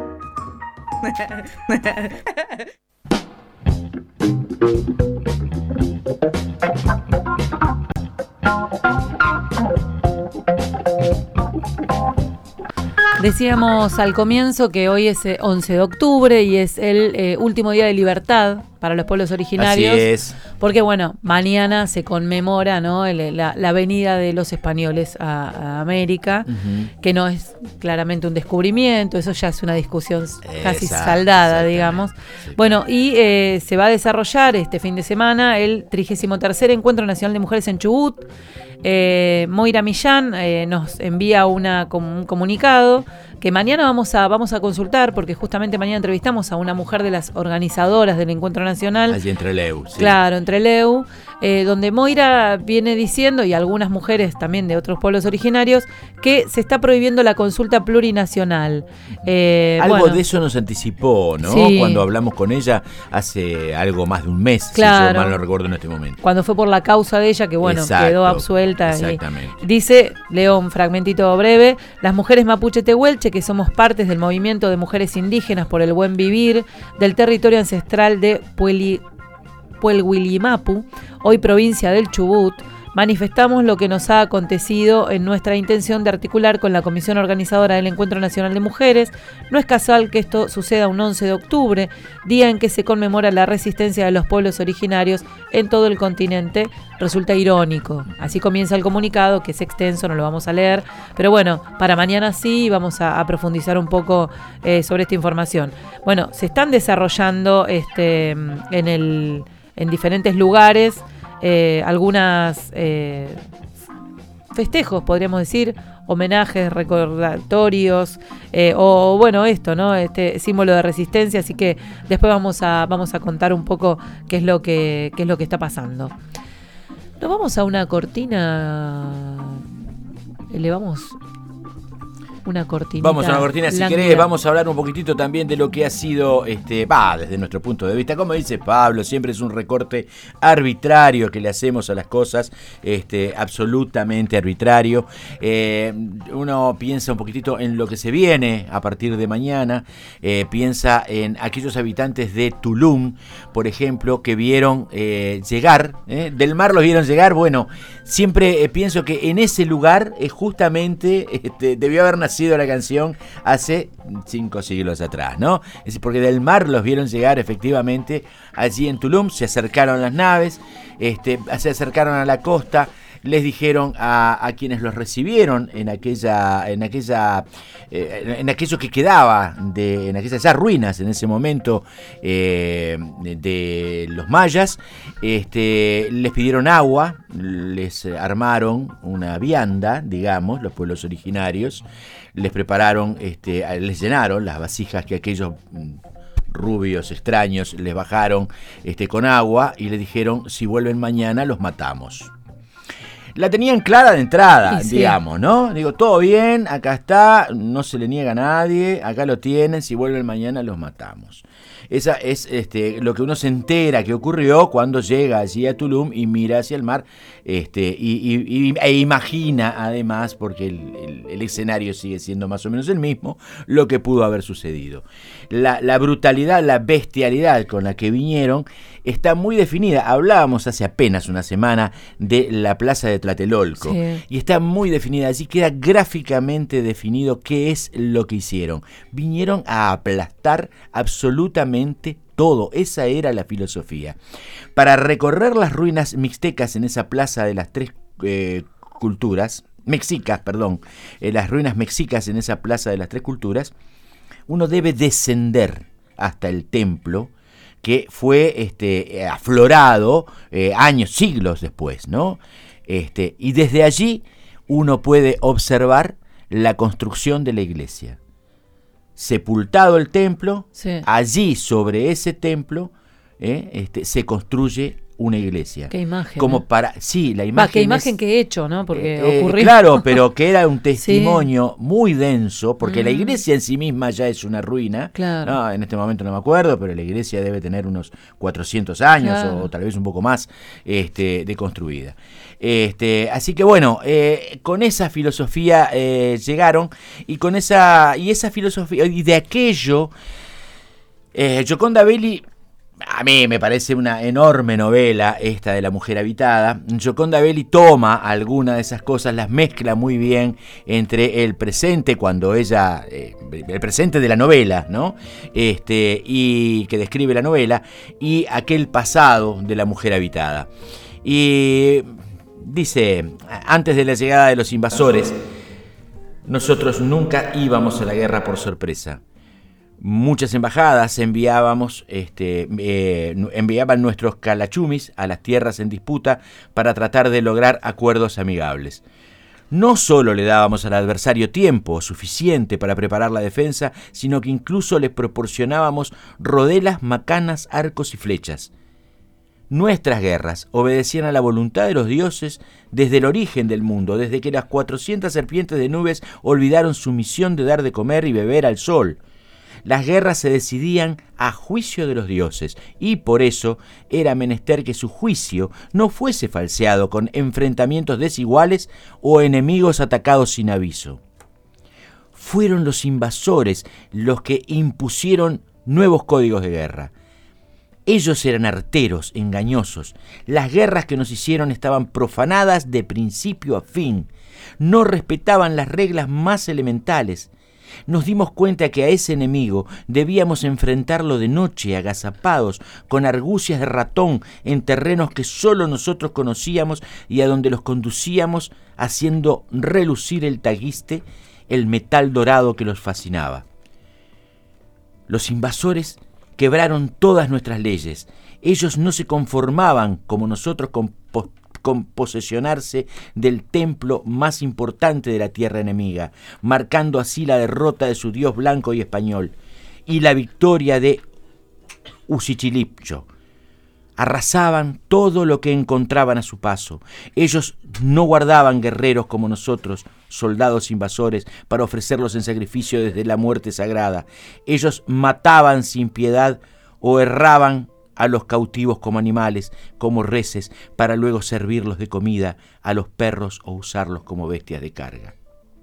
Decíamos al comienzo que hoy es 11 de octubre y es el último día de libertad para los pueblos originarios. Así es. Porque, bueno, mañana se conmemora, ¿no?, la venida de los españoles a América, que no es claramente un descubrimiento, eso ya es una discusión casi saldada, digamos. Bueno, y se va a desarrollar este fin de semana el 33º Encuentro Nacional de Mujeres en Chubut. Moira Millán nos envía un comunicado que mañana vamos a consultar, porque justamente mañana entrevistamos a una mujer de las organizadoras del Encuentro Nacional. Allí en Trelew. Sí. Claro, en Trelew, donde Moira viene diciendo, y algunas mujeres también de otros pueblos originarios, que se está prohibiendo la consulta plurinacional. Algo de eso nos anticipó, ¿no? Sí. Cuando hablamos con ella hace algo más de un mes, Claro. si yo mal no recuerdo en este momento. Cuando fue por la causa de ella, que bueno, Exacto, quedó absuelta. exactamente. Y dice, leo un fragmentito breve: las mujeres mapuche tehuelche, que somos partes del movimiento de mujeres indígenas por el buen vivir del territorio ancestral de Puelhuilimapu, hoy provincia del Chubut, manifestamos lo que nos ha acontecido en nuestra intención de articular con la Comisión Organizadora del Encuentro Nacional de Mujeres. No es casual que esto suceda un 11 de octubre, día en que se conmemora la resistencia de los pueblos originarios en todo el continente. Resulta irónico. Así comienza el comunicado, que es extenso, no lo vamos a leer, pero bueno, para mañana sí vamos a profundizar un poco sobre esta información. Bueno, se están desarrollando en diferentes lugares algunas festejos, podríamos decir, homenajes, recordatorios, o bueno, esto, ¿no? Este símbolo de resistencia, así que después vamos a contar un poco qué es lo que está pasando. Nos vamos a una cortina. Elevamos una cortina. Vamos a una cortina, si querés, vamos a hablar un poquitito también de lo que ha sido, desde nuestro punto de vista. Como dice Pablo, siempre es un recorte arbitrario que le hacemos a las cosas, absolutamente arbitrario. Uno piensa un poquitito en lo que se viene a partir de mañana, piensa en aquellos habitantes de Tulum, por ejemplo, que vieron llegar, del mar los vieron llegar. Bueno, siempre pienso que en ese lugar justamente debió haber nacido la canción hace 5 siglos atrás, ¿no? Es decir, porque del mar los vieron llegar efectivamente allí en Tulum, se acercaron las naves, se acercaron a la costa, les dijeron a quienes los recibieron en aquello que quedaba, en aquellas ruinas en ese momento de los mayas, les pidieron agua, les armaron una vianda, digamos, los pueblos originarios, les prepararon, les llenaron las vasijas que aquellos rubios extraños les bajaron con agua y les dijeron: si vuelven mañana los matamos. La tenían clara de entrada, digamos, ¿no? Digo, todo bien, acá está, no se le niega a nadie, acá lo tienen, si vuelven mañana los matamos. Esa es lo que uno se entera que ocurrió cuando llega allí a Tulum y mira hacia el mar e imagina, además, porque el escenario sigue siendo más o menos el mismo, lo que pudo haber sucedido. La brutalidad, la bestialidad con la que vinieron está muy definida. Hablábamos hace apenas una semana de la plaza de Tlatelolco, y está muy definida. Allí queda gráficamente definido qué es lo que hicieron. Vinieron a aplastar absolutamente todo. Esa era la filosofía. Para recorrer las ruinas mixtecas en esa plaza de las tres culturas, las ruinas mexicas en esa plaza de las tres culturas, uno debe descender hasta el templo, que fue aflorado siglos después, ¿no? Y desde allí uno puede observar la construcción de la iglesia. Sepultado el templo, allí sobre ese templo se construye una iglesia. Qué imagen. Como para, la imagen. Qué imagen que he hecho, ¿no? Porque ocurrió. Claro, pero que era un testimonio muy denso, porque la iglesia en sí misma ya es una ruina. Claro. No, en este momento no me acuerdo, pero la iglesia debe tener unos 400 años o tal vez un poco más de construida. Así que bueno, con esa filosofía llegaron, y con esa filosofía y de aquello, Gioconda Belli, a mí me parece una enorme novela esta de La mujer habitada. Gioconda Belli toma alguna de esas cosas, las mezcla muy bien entre el presente, cuando ella, el presente de la novela, ¿no? Y que describe la novela, y aquel pasado de La mujer habitada. Y dice: antes de la llegada de los invasores, nosotros nunca íbamos a la guerra por sorpresa. Muchas embajadas enviaban nuestros calachumis a las tierras en disputa para tratar de lograr acuerdos amigables. No solo le dábamos al adversario tiempo suficiente para preparar la defensa, sino que incluso les proporcionábamos rodelas, macanas, arcos y flechas. Nuestras guerras obedecían a la voluntad de los dioses desde el origen del mundo, desde que las 400 serpientes de nubes olvidaron su misión de dar de comer y beber al sol. Las guerras se decidían a juicio de los dioses, y por eso era menester que su juicio no fuese falseado con enfrentamientos desiguales o enemigos atacados sin aviso. Fueron los invasores los que impusieron nuevos códigos de guerra. Ellos eran arteros, engañosos. Las guerras que nos hicieron estaban profanadas de principio a fin. No respetaban las reglas más elementales. Nos dimos cuenta que a ese enemigo debíamos enfrentarlo de noche, agazapados, con argucias de ratón, en terrenos que solo nosotros conocíamos y a donde los conducíamos, haciendo relucir el taguiste, el metal dorado que los fascinaba. Los invasores quebraron todas nuestras leyes. Ellos no se conformaban, como nosotros, con posesionarse del templo más importante de la tierra enemiga, marcando así la derrota de su dios blanco y español y la victoria de Uchichilipcho. Arrasaban todo lo que encontraban a su paso. Ellos no guardaban guerreros como nosotros, soldados invasores, para ofrecerlos en sacrificio desde la muerte sagrada. Ellos mataban sin piedad o herraban a los cautivos como animales, como reses, para luego servirlos de comida a los perros o usarlos como bestias de carga.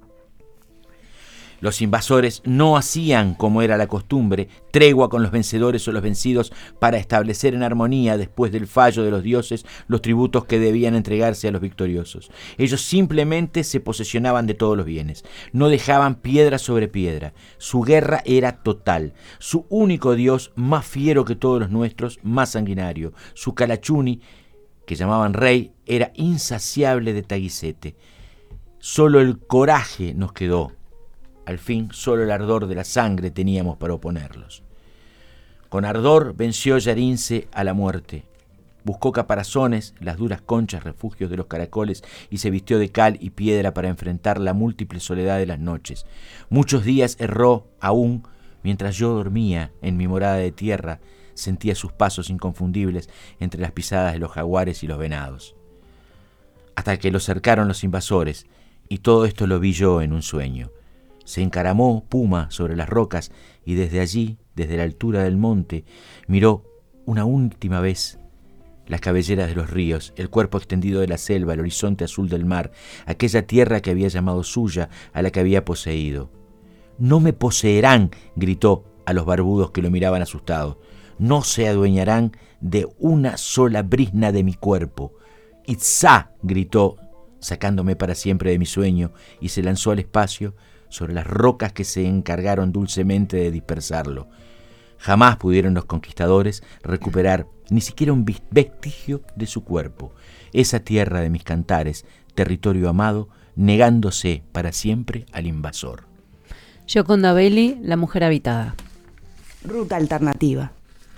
Los invasores no hacían, como era la costumbre, tregua con los vencedores o los vencidos para establecer en armonía, después del fallo de los dioses, los tributos que debían entregarse a los victoriosos. Ellos simplemente se posesionaban de todos los bienes. No dejaban piedra sobre piedra. Su guerra era total. Su único dios, más fiero que todos los nuestros, más sanguinario. Su calachuni que llamaban rey, era insaciable de Taguicete. Solo el coraje nos quedó. Al fin, solo el ardor de la sangre teníamos para oponerlos. Con ardor venció Yarinze a la muerte. Buscó caparazones, las duras conchas, refugios de los caracoles, y se vistió de cal y piedra para enfrentar la múltiple soledad de las noches. Muchos días erró aún, mientras yo dormía en mi morada de tierra, sentía sus pasos inconfundibles entre las pisadas de los jaguares y los venados. Hasta que lo cercaron los invasores, y todo esto lo vi yo en un sueño. Se encaramó Puma sobre las rocas, y desde allí, desde la altura del monte, miró una última vez las cabelleras de los ríos, el cuerpo extendido de la selva, el horizonte azul del mar, aquella tierra que había llamado suya, a la que había poseído. «No me poseerán», gritó a los barbudos que lo miraban asustados. «No se adueñarán de una sola brizna de mi cuerpo». «Itzá», gritó, sacándome para siempre de mi sueño, y se lanzó al espacio sobre las rocas que se encargaron dulcemente de dispersarlo. Jamás pudieron los conquistadores recuperar ni siquiera un vestigio de su cuerpo, esa tierra de mis cantares, territorio amado, negándose para siempre al invasor. Gioconda Belli, La mujer habitada. Ruta alternativa.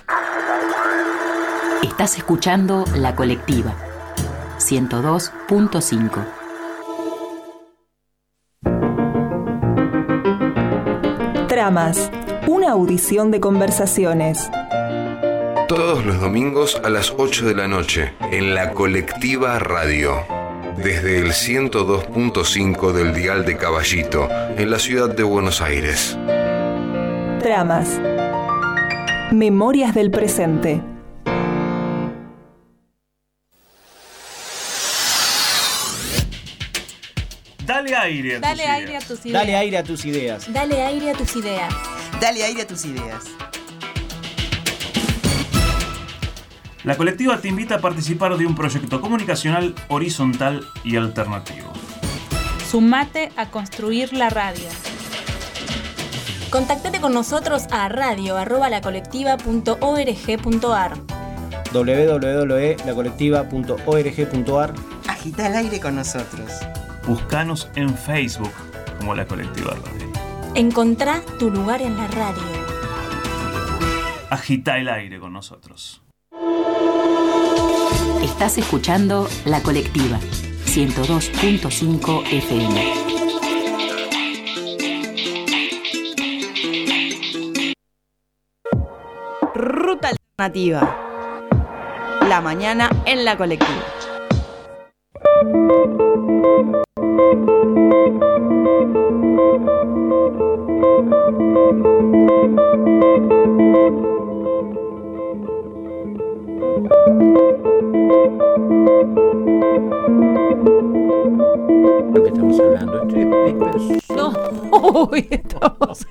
Estás escuchando La Colectiva 102.5. Tramas, una audición de conversaciones. Todos los domingos a las 8 de la noche, en La Colectiva Radio. Desde el 102.5 del dial de Caballito, en la ciudad de Buenos Aires. Tramas. Memorias del presente. Dale aire a tus Dale ideas. aire a tus ideas. Dale aire a tus ideas. Dale aire a tus ideas. Dale aire a tus ideas. La Colectiva te invita a participar de un proyecto comunicacional horizontal y alternativo. Sumate a construir la radio. Contactate con nosotros a radio@lacolectiva.org.ar. www.lacolectiva.org.ar. Agita el aire con nosotros. Búscanos en Facebook como La Colectiva Radio. Encontrá tu lugar en la radio. Agita el aire con nosotros. Estás escuchando La Colectiva 102.5 FM. Ruta alternativa. La mañana en La Colectiva. Lo que estamos hablando, No, hoy estamos.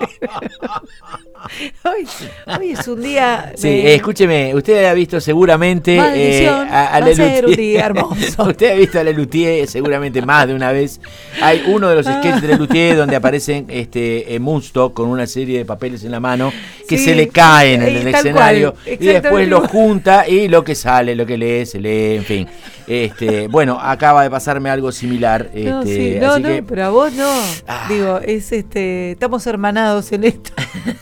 Hoy es un día. Sí, escúcheme, usted ha visto seguramente a ser un día hermoso. Usted ha visto a Lelutier seguramente más de una vez. Hay uno de los sketches de Lelutier donde aparecen Munstock con una serie de papeles en la mano que se le caen en el escenario y después lo junta y lo que sale, lo que lee, se lee, en fin. Bueno, acaba de pasarme algo similar. Pero a vos no. Digo, estamos hermanados en esto.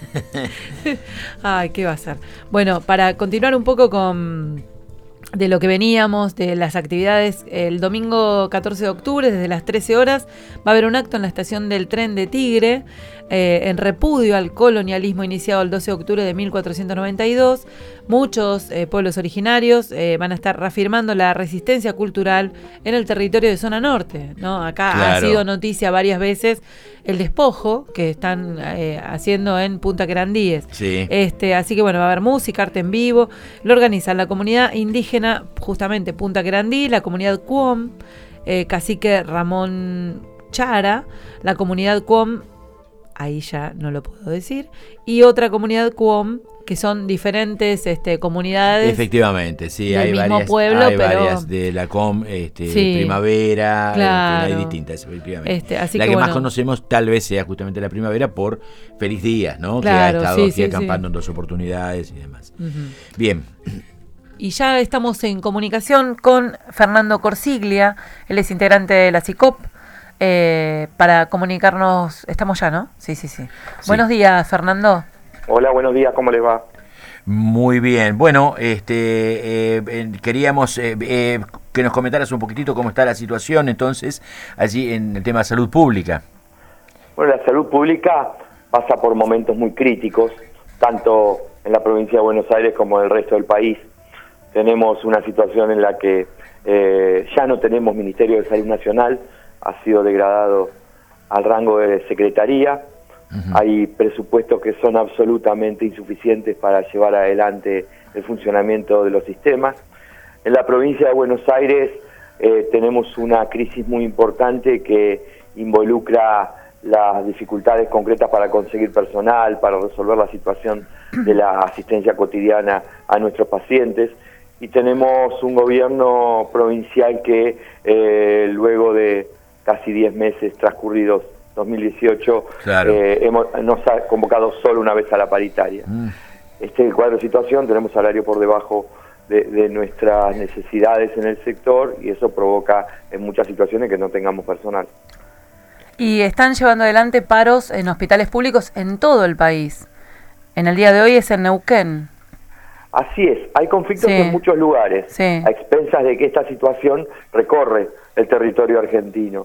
Ay, ¿qué va a ser? Bueno, para continuar un poco de lo que veníamos, de las actividades, el domingo 14 de octubre, desde las 13 horas, va a haber un acto en la estación del tren de Tigre, en repudio al colonialismo iniciado el 12 de octubre de 1492. Muchos pueblos originarios van a estar reafirmando la resistencia cultural en el territorio de zona norte, ¿no? Acá ha sido noticia varias veces el despojo que están haciendo en Punta Querandíes. Sí. Así que bueno, va a haber música, arte en vivo. Lo organizan la comunidad indígena, justamente Punta Querandí, la comunidad Cuom, cacique Ramón Chara, la comunidad Cuom, ahí ya no lo puedo decir, y otra comunidad Cuom, que son diferentes comunidades. Efectivamente, sí, del hay mismo varias, pueblo, hay pero varias de la COM, sí, Primavera, claro, hay distintas, efectivamente. Así la que más bueno, conocemos tal vez sea justamente la Primavera por Feliz Díaz, ¿no? Claro, que ha estado aquí sí, acampando en dos oportunidades y demás. Bien. Y ya estamos en comunicación con Fernando Corsiglia, él es integrante de la CICOP, para comunicarnos. Estamos ya, ¿no? Sí. Buenos días, Fernando. Hola, buenos días, ¿cómo les va? Muy bien. Bueno, queríamos que nos comentaras un poquitito cómo está la situación entonces allí en el tema de salud pública. Bueno, la salud pública pasa por momentos muy críticos, tanto en la provincia de Buenos Aires como en el resto del país. Tenemos una situación en la que ya no tenemos Ministerio de Salud Nacional, ha sido degradado al rango de secretaría. Hay presupuestos que son absolutamente insuficientes para llevar adelante el funcionamiento de los sistemas. En la provincia de Buenos Aires tenemos una crisis muy importante que involucra las dificultades concretas para conseguir personal, para resolver la situación de la asistencia cotidiana a nuestros pacientes. Y tenemos un gobierno provincial que luego de casi 10 meses transcurridos, 2018, claro, nos ha convocado solo una vez a la paritaria. Este es el cuadro de situación, tenemos salario por debajo de nuestras necesidades en el sector y eso provoca en muchas situaciones que no tengamos personal. Y están llevando adelante paros en hospitales públicos en todo el país. En el día de hoy es en Neuquén. Así es, hay conflictos en muchos lugares, a expensas de que esta situación recorre el territorio argentino.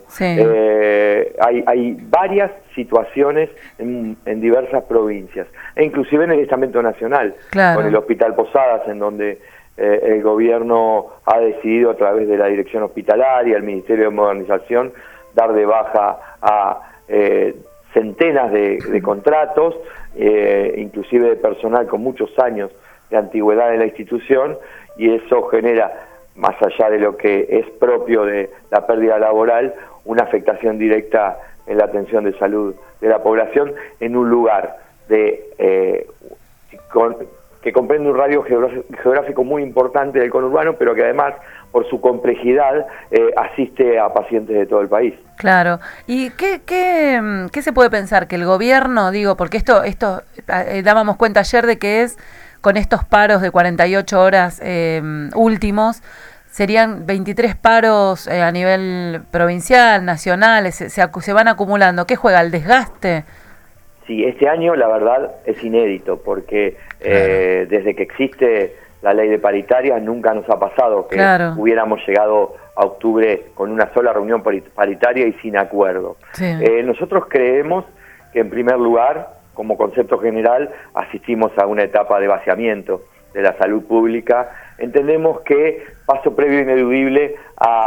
Hay varias situaciones en diversas provincias, e inclusive en el estamento nacional, con el Hospital Posadas, en donde el gobierno ha decidido a través de la dirección hospitalaria, el Ministerio de Modernización, dar de baja a centenas de contratos, inclusive de personal con muchos años de antigüedad en la institución, y eso genera, más allá de lo que es propio de la pérdida laboral, una afectación directa en la atención de salud de la población en un lugar que comprende un radio geográfico muy importante del conurbano, pero que además, por su complejidad, asiste a pacientes de todo el país. Claro. ¿Y qué se puede pensar? Que el gobierno, porque esto dábamos cuenta ayer de que es con estos paros de 48 horas últimos, serían 23 paros a nivel provincial, nacional, se van acumulando. ¿Qué juega? ¿El desgaste? Sí, este año la verdad es inédito, porque desde que existe la ley de paritaria nunca nos ha pasado que hubiéramos llegado a octubre con una sola reunión paritaria y sin acuerdo. Nosotros creemos que, en primer lugar, como concepto general, asistimos a una etapa de vaciamiento de la salud pública. Entendemos que paso previo ineludible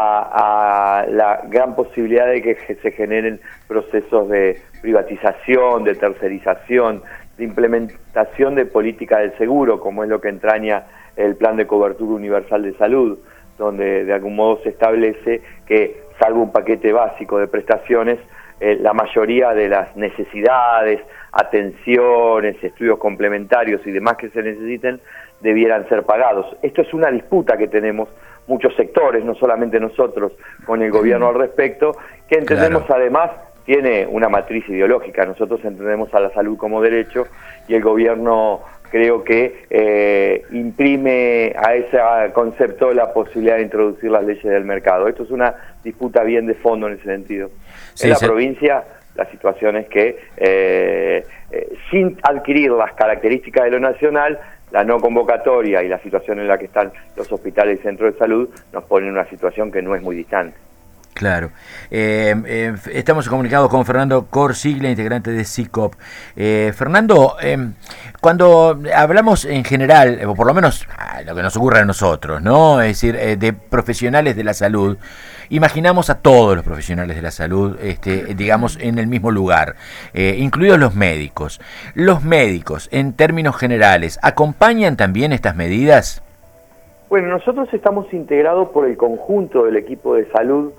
a la gran posibilidad de que se generen procesos de privatización, de tercerización, de implementación de política del seguro, como es lo que entraña el Plan de Cobertura Universal de Salud, donde de algún modo se establece que, salvo un paquete básico de prestaciones, la mayoría de las necesidades, atenciones, estudios complementarios y demás que se necesiten debieran ser pagados. Esto es una disputa que tenemos muchos sectores, no solamente nosotros, con el gobierno al respecto, que entendemos además tiene una matriz ideológica. Nosotros entendemos a la salud como derecho y el gobierno creo que imprime a ese concepto la posibilidad de introducir las leyes del mercado. Esto es una disputa bien de fondo en ese sentido. En la provincia la situación es que sin adquirir las características de lo nacional, la no convocatoria y la situación en la que están los hospitales y centros de salud nos ponen en una situación que no es muy distante. Claro. Estamos comunicados con Fernando Corsiglia, integrante de CICOP. Fernando, cuando hablamos en general, o por lo menos lo que nos ocurre a nosotros, ¿no? Es decir, de profesionales de la salud, imaginamos a todos los profesionales de la salud, digamos, en el mismo lugar, incluidos los médicos. ¿Los médicos, en términos generales, acompañan también estas medidas? Bueno, nosotros estamos integrados por el conjunto del equipo de salud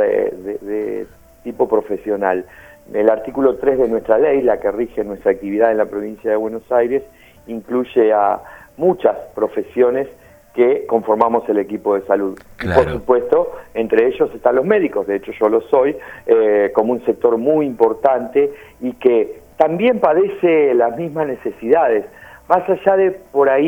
de tipo profesional. El artículo 3 de nuestra ley, la que rige nuestra actividad en la provincia de Buenos Aires, incluye a muchas profesiones que conformamos el equipo de salud. Claro. Y por supuesto, entre ellos están los médicos, de hecho yo lo soy, como un sector muy importante y que también padece las mismas necesidades, más allá de por ahí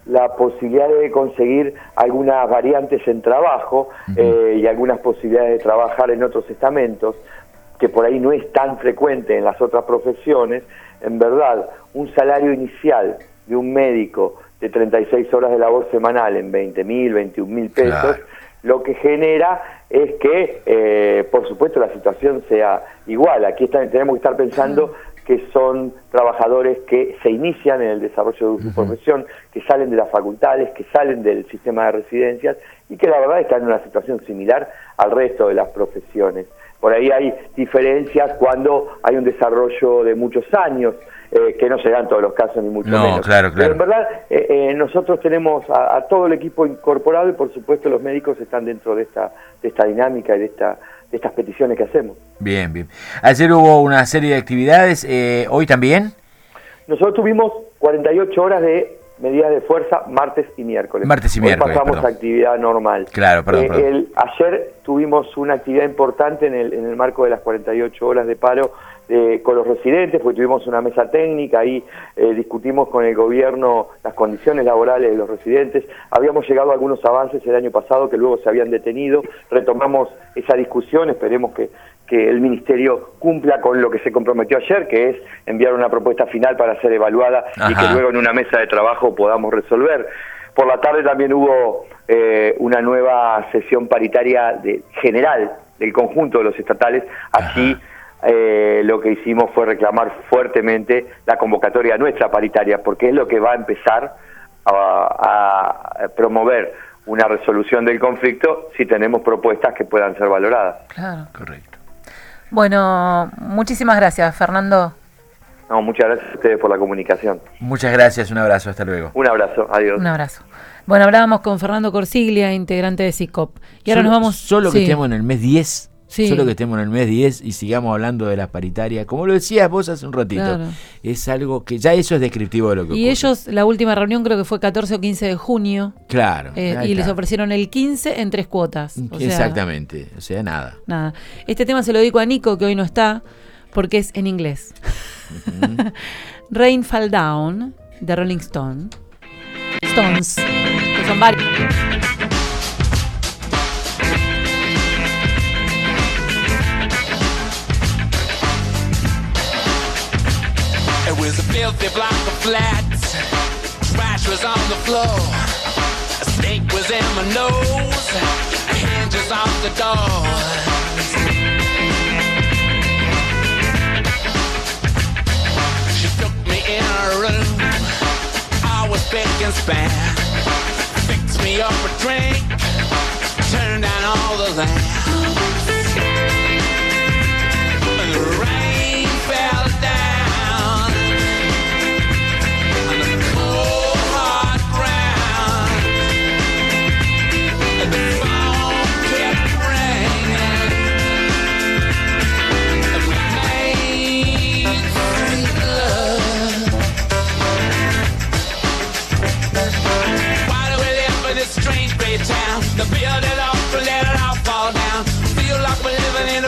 la posibilidad de conseguir algunas variantes en trabajo y algunas posibilidades de trabajar en otros estamentos, que por ahí no es tan frecuente en las otras profesiones. En verdad, un salario inicial de un médico de 36 horas de labor semanal en 20.000, 21.000 pesos, claro, lo que genera es que, por supuesto, la situación sea igual. Aquí tenemos que estar pensando que son trabajadores que se inician en el desarrollo de su profesión, que salen de las facultades, que salen del sistema de residencias y que la verdad están en una situación similar al resto de las profesiones. Por ahí hay diferencias cuando hay un desarrollo de muchos años, que no se dan todos los casos ni mucho menos. Claro, claro. Pero en verdad nosotros tenemos a todo el equipo incorporado y por supuesto los médicos están dentro de esta dinámica y de estas peticiones que hacemos. Bien, bien. Ayer hubo una serie de actividades, ¿hoy también? Nosotros tuvimos 48 horas de medidas de fuerza martes y miércoles. Hoy pasamos a actividad normal. Claro, perdón. Ayer tuvimos una actividad importante en el marco de las 48 horas de paro con los residentes, porque tuvimos una mesa técnica, ahí discutimos con el gobierno las condiciones laborales de los residentes. Habíamos llegado a algunos avances el año pasado que luego se habían detenido, retomamos esa discusión, esperemos que el Ministerio cumpla con lo que se comprometió ayer, que es enviar una propuesta final para ser evaluada y que luego en una mesa de trabajo podamos resolver. Por la tarde también hubo una nueva sesión paritaria general del conjunto de los estatales. Allí lo que hicimos fue reclamar fuertemente la convocatoria nuestra paritaria, porque es lo que va a empezar a promover una resolución del conflicto si tenemos propuestas que puedan ser valoradas. Claro. Correcto. Bueno, muchísimas gracias, Fernando. No, muchas gracias a ustedes por la comunicación. Muchas gracias, un abrazo, hasta luego. Un abrazo, adiós. Un abrazo. Bueno, hablábamos con Fernando Corsiglia, integrante de SICOP. Y ahora nos vamos... Solo que estemos en el mes 10... Sí. Solo que estemos en el mes 10 y sigamos hablando de las paritarias, como lo decías vos hace un ratito, claro, es algo que ya eso es descriptivo de lo que ocurre. Y ellos, la última reunión creo que fue 14 o 15 de junio. Claro. Y les ofrecieron el 15 en 3 cuotas. Exactamente, o sea, nada. Este tema se lo dedico a Nico, que hoy no está, porque es en inglés. Rain Fall Down, de Rolling Stones, que son varios. It was a filthy block of flats. Trash was on the floor. A snake was in my nose. Hinges off the doors. She took me in her room. I was big and span. Fixed me up a drink. Turned down all the lamps. And the rain fell down. Town, to build it up and let it all fall down. Feel like we're living in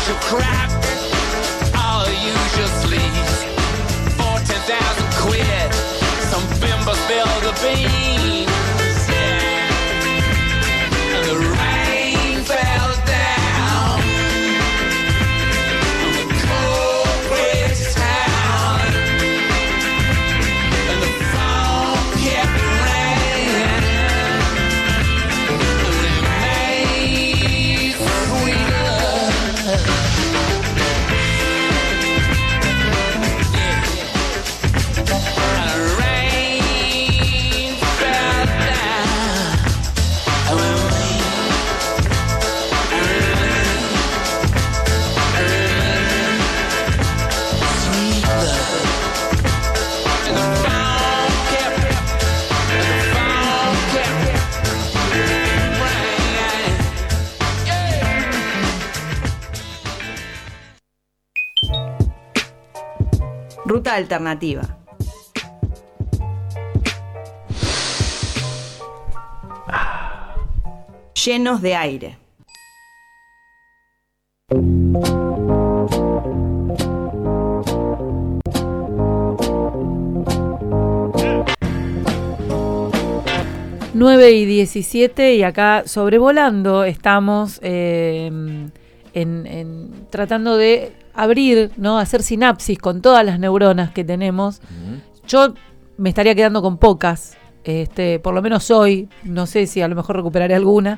usual crap, all the usual sleaze. For 10,000 quid, some bimbos build the beans, yeah. And the rain fell down on the cold gray town, and the phone kept ringing, and it made sweet love. Ruta alternativa. Llenos de aire. Nueve y 17 y acá sobrevolando estamos tratando de abrir, ¿no? Hacer sinapsis con todas las neuronas que tenemos. Yo me estaría quedando con pocas, por lo menos hoy, no sé si a lo mejor recuperaré alguna,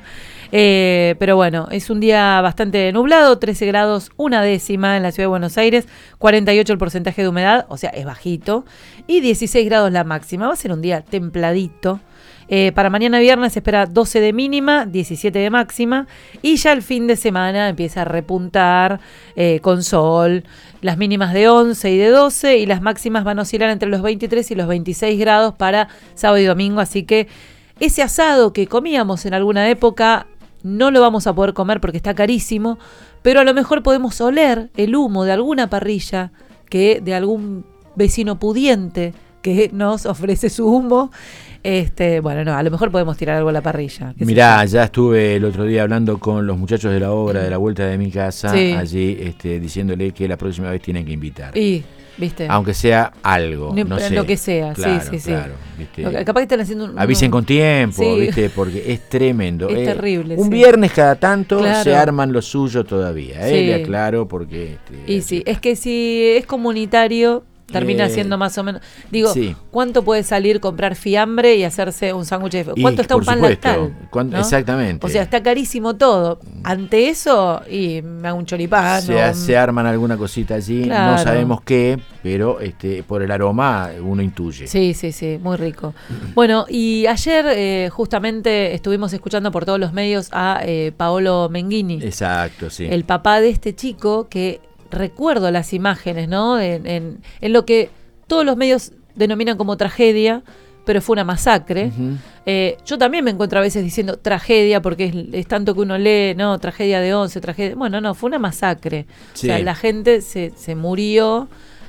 pero bueno, es un día bastante nublado, 13 grados, 1/10 en la ciudad de Buenos Aires, 48 el porcentaje de humedad, o sea, es bajito, y 16 grados la máxima. Va a ser un día templadito. Para mañana viernes se espera 12 de mínima, 17 de máxima, y ya el fin de semana empieza a repuntar con sol, las mínimas de 11 y de 12, y las máximas van a oscilar entre los 23 y los 26 grados para sábado y domingo, así que ese asado que comíamos en alguna época no lo vamos a poder comer porque está carísimo, pero a lo mejor podemos oler el humo de alguna parrilla de algún vecino pudiente que nos ofrece su humo. Bueno, no, a lo mejor podemos tirar algo a la parrilla. Mirá, ya estuve el otro día hablando con los muchachos de la obra de la vuelta de mi casa, sí, allí diciéndole que la próxima vez tienen que invitar. Y, ¿viste? Aunque sea algo, no sé. Lo que sea, claro, sí. Claro, ¿viste? Capaz que están haciendo avisen con tiempo, sí, ¿viste? Porque es tremendo. Es terrible. Un viernes cada tanto claro, se arman lo suyo todavía, sí, le aclaro porque... y sí, es que si es comunitario... termina siendo más o menos... Digo, sí, ¿cuánto puede salir comprar fiambre y hacerse un sándwich de... ¿Cuánto está un pan lactal? ¿No? Exactamente. O sea, está carísimo todo. Ante eso, y me hago un choripán. Se arman alguna cosita allí, claro, no sabemos qué, pero por el aroma uno intuye. Sí, muy rico. Bueno, y ayer justamente estuvimos escuchando por todos los medios a Paolo Menghini. Exacto, sí. El papá de este chico que... Recuerdo las imágenes, ¿no? En lo que todos los medios denominan como tragedia, pero fue una masacre. Uh-huh. Yo también me encuentro a veces diciendo tragedia, porque es tanto que uno lee, ¿no? Tragedia de 11, tragedia... Bueno, no, fue una masacre. Sí. O sea, la gente se murió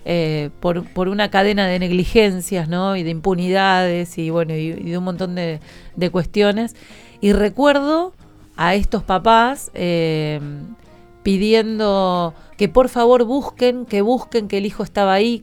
por una cadena de negligencias, ¿no? Y de impunidades y, bueno, y de un montón de cuestiones. Y recuerdo a estos papás... pidiendo que por favor busquen que el hijo estaba ahí,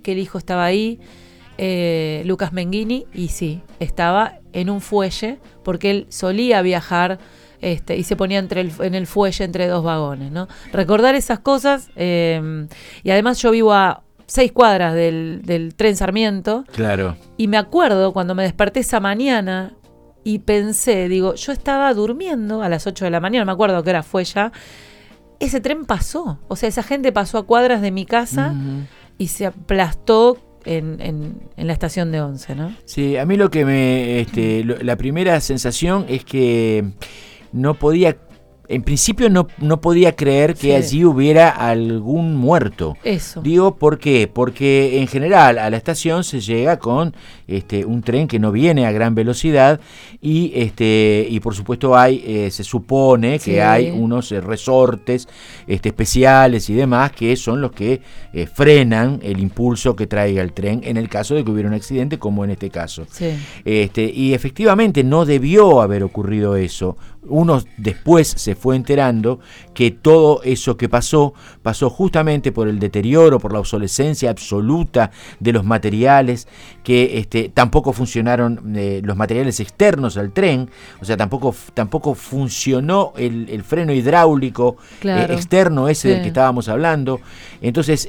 Lucas Menghini, y sí, estaba en un fuelle, porque él solía viajar y se ponía en el fuelle entre dos vagones, ¿no? Recordar esas cosas, y además yo vivo a 6 cuadras del tren Sarmiento, claro, y me acuerdo cuando me desperté esa mañana y pensé, digo, yo estaba durmiendo a las 8 de la mañana, me acuerdo que hora fue ya. Ese tren pasó, o sea, esa gente pasó a cuadras de mi casa, uh-huh, y se aplastó en la estación de 11, ¿no? Sí, a mí lo que la primera sensación es que no podía, en principio no podía creer que allí hubiera algún muerto. Eso. Digo, ¿por qué? Porque en general a la estación se llega con un tren que no viene a gran velocidad y por supuesto se supone que hay unos resortes especiales y demás que son los que frenan el impulso que traiga el tren en el caso de que hubiera un accidente como en este caso. Sí. Y efectivamente no debió haber ocurrido eso. Uno después se se fue enterando que todo eso que pasó justamente por el deterioro, por la obsolescencia absoluta de los materiales, que tampoco funcionaron los materiales externos al tren, o sea, tampoco funcionó el freno hidráulico externo ese del que estábamos hablando. Entonces,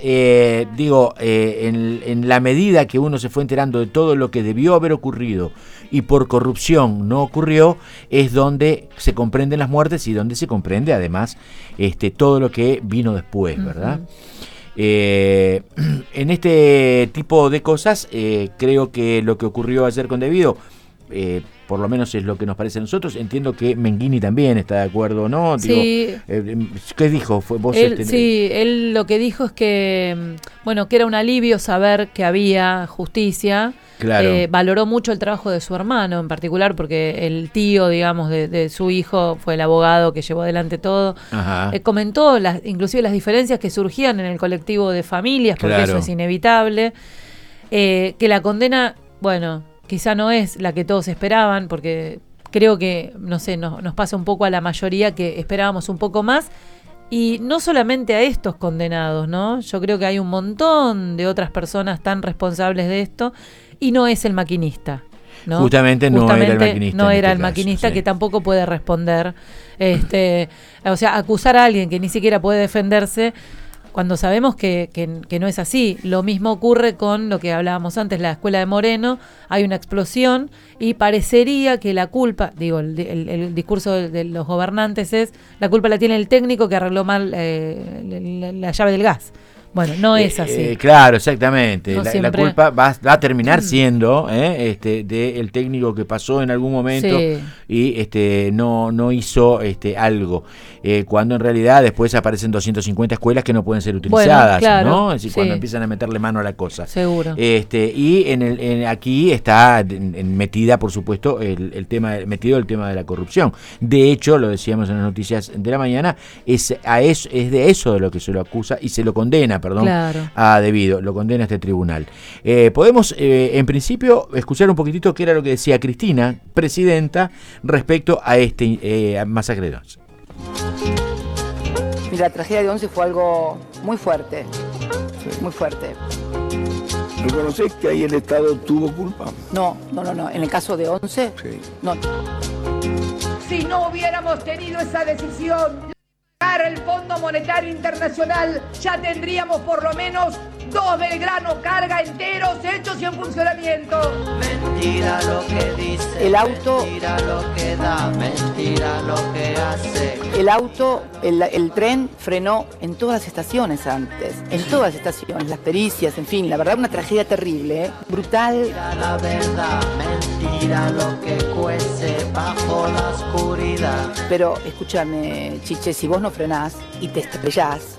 en la medida que uno se fue enterando de todo lo que debió haber ocurrido y por corrupción no ocurrió, es donde se comprenden las muertes y donde se comprende además todo lo que vino después, ¿verdad? En este tipo de cosas, creo que lo que ocurrió ayer con De Vito, por lo menos es lo que nos parece a nosotros. Entiendo que Menghini también está de acuerdo, ¿no? Sí. ¿Qué dijo? Sí, él lo que dijo es que, que era un alivio saber que había justicia. Claro. Valoró mucho el trabajo de su hermano en particular, porque el tío, digamos, de su hijo fue el abogado que llevó adelante todo. Comentó inclusive las diferencias que surgían en el colectivo de familias, porque eso es inevitable. Que la condena, quizá no es la que todos esperaban, porque creo que, no sé, nos pasa un poco a la mayoría que esperábamos un poco más. Y no solamente a estos condenados, ¿no? Yo creo que hay un montón de otras personas tan responsables de esto, y no es el maquinista, ¿no? Justamente no era el maquinista. No era el maquinista, que tampoco puede responder. O sea, acusar a alguien que ni siquiera puede defenderse, cuando sabemos que no es así. Lo mismo ocurre con lo que hablábamos antes, la escuela de Moreno. Hay una explosión y parecería que la culpa, el discurso de los gobernantes es, la culpa la tiene el técnico que arregló mal la llave del gas. Bueno, no es así. Claro, exactamente. No la culpa va a terminar siendo del técnico que pasó en algún momento y no hizo algo. Cuando en realidad después aparecen 250 escuelas que no pueden ser utilizadas, ¿no? Es decir, cuando empiezan a meterle mano a la cosa. Seguro. Y aquí está metida, por supuesto, el tema de la corrupción. De hecho, lo decíamos en las noticias de la mañana, es de eso de lo que se lo acusa y se lo condena. A De Vito, lo condena este tribunal. Podemos, en principio, escuchar un poquitito qué era lo que decía Cristina, presidenta, respecto a masacre de Once. Mira, la tragedia de Once fue algo muy fuerte, muy fuerte. ¿Reconocés que ahí el Estado tuvo culpa? No. En el caso de Once, no. Si no hubiéramos tenido esa decisión, el Fondo Monetario Internacional, ya tendríamos por lo menos 2 Belgrano carga enteros hechos y en funcionamiento. Mentira lo que dice, el auto, mentira lo que da, mentira lo que hace. El auto, el tren frenó en todas las estaciones antes, en todas las estaciones, las pericias, en fin, la verdad una tragedia terrible, brutal. Mentira la verdad, mentira lo que cuece bajo la oscuridad. Pero escúchame, Chiche, si vos no frenás y te estrellás,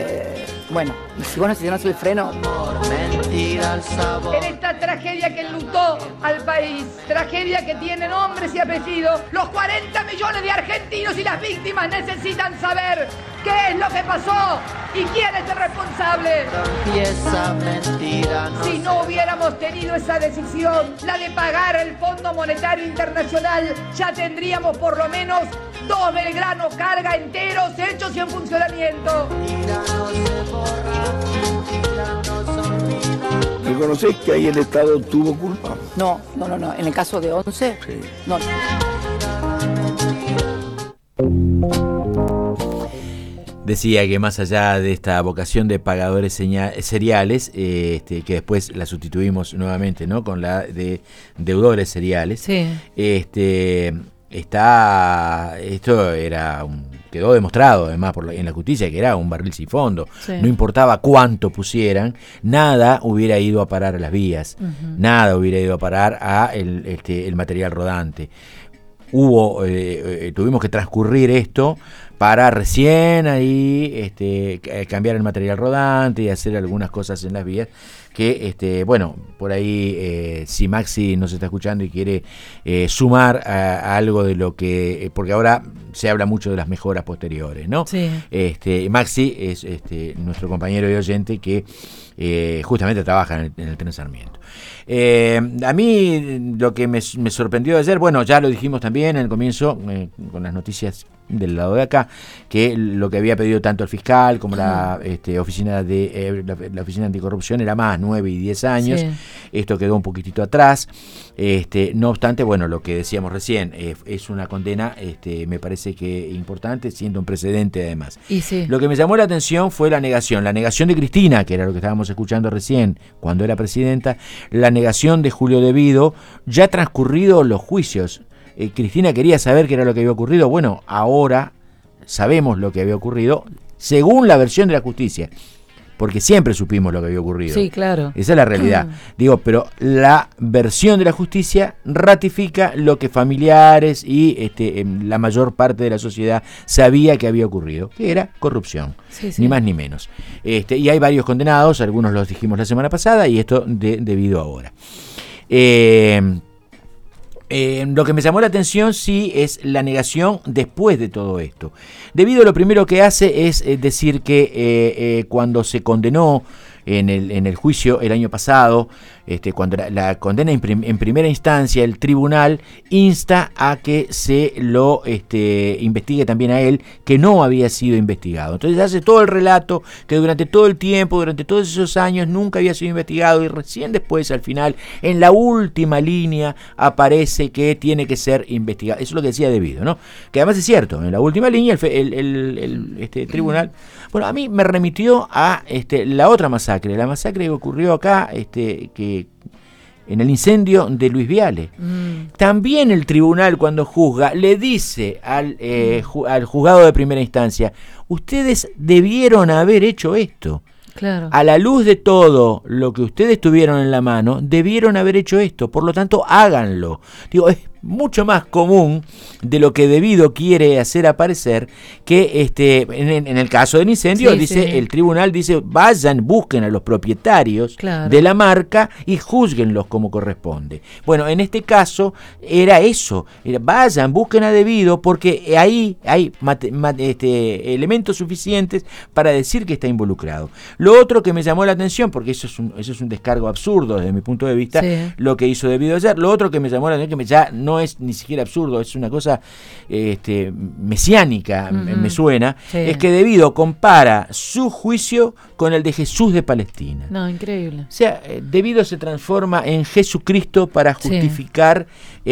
si vos no sesionás el freno. Mentira al sabor. En esta tragedia que enlutó al país, tragedia que tiene nombres y apellidos, los 40 millones de argentinos y las víctimas necesitan saber qué es lo que pasó y quién es el responsable. Empieza mentira. Si no hubiéramos tenido esa decisión, la de pagar el Fondo Monetario Internacional, ya tendríamos por lo menos 2 Belgrano carga enteros hechos y en funcionamiento. ¿Reconocés que ahí el Estado tuvo culpa? No. En el caso de Once, no. Decía que más allá de esta vocación de pagadores seriales, que después la sustituimos nuevamente, ¿no?, con la de deudores seriales, esto era quedó demostrado además en la justicia que era un barril sin fondo. No importaba cuánto pusieran, nada hubiera ido a parar a las vías, nada hubiera ido a parar a el material rodante. Tuvimos que transcurrir esto para recién ahí cambiar el material rodante y hacer algunas cosas en las vías que, bueno, por ahí si Maxi nos está escuchando y quiere sumar a algo de lo que, porque ahora se habla mucho de las mejoras posteriores, ¿no? Sí. Maxi es nuestro compañero y oyente que justamente trabaja en el Tren Sarmiento. A mí lo que me sorprendió ayer, bueno, ya lo dijimos también en el comienzo con las noticias del lado de acá, que lo que había pedido tanto el fiscal como la oficina la oficina anticorrupción era más 9 y 10 años. Sí. Esto quedó un poquitito atrás. No obstante, bueno, lo que decíamos recién, es una condena, me parece que importante, siendo un precedente además. Y sí. Lo que me llamó la atención fue la negación de Cristina, que era lo que estábamos escuchando recién cuando era presidenta, la negación de Julio De Vido, ya transcurridos los juicios. Cristina quería saber qué era lo que había ocurrido. Bueno, ahora sabemos lo que había ocurrido según la versión de la justicia, porque siempre supimos lo que había ocurrido. Sí, claro. Esa es la realidad. Digo, pero la versión de la justicia ratifica lo que familiares y la mayor parte de la sociedad sabía que había ocurrido, que era corrupción, ni más ni menos. Y hay varios condenados, algunos los dijimos la semana pasada, y esto debido ahora. Lo que me llamó la atención sí es la negación después de todo esto. Debido a lo primero que hace es decir que cuando se condenó en el juicio el año pasado, cuando la condena en primera instancia, el tribunal insta a que se lo investigue también a él, que no había sido investigado. Entonces hace todo el relato que durante todo el tiempo, durante todos esos años, nunca había sido investigado, y recién después, al final, en la última línea, aparece que tiene que ser investigado. Eso es lo que decía De Vido, ¿no? Que además es cierto, en la última línea el tribunal, bueno, a mí me remitió a la otra masacre, la masacre que ocurrió acá, que en el incendio de Luis Viale. También el tribunal, cuando juzga, le dice al juzgado de primera instancia: ustedes debieron haber hecho esto. Claro. A la luz de todo lo que ustedes tuvieron en la mano, debieron haber hecho esto, por lo tanto háganlo. Digo, es mucho más común de lo que De Vido quiere hacer aparecer, que en el caso del incendio, el tribunal dice: vayan, busquen a los propietarios de la marca y júzguenlos como corresponde. Bueno, en este caso era eso, vayan, busquen a De Vido, porque ahí hay elementos suficientes para decir que está involucrado. Lo otro que me llamó la atención, porque eso es un descargo absurdo desde mi punto de vista, lo que hizo De Vido ayer. Lo otro que me llamó la atención, que ya no es ni siquiera absurdo, es una cosa mesiánica, me suena, es que De Vido compara su juicio con el de Jesús de Palestina. No, increíble. O sea, De Vido se transforma en Jesucristo para justificar,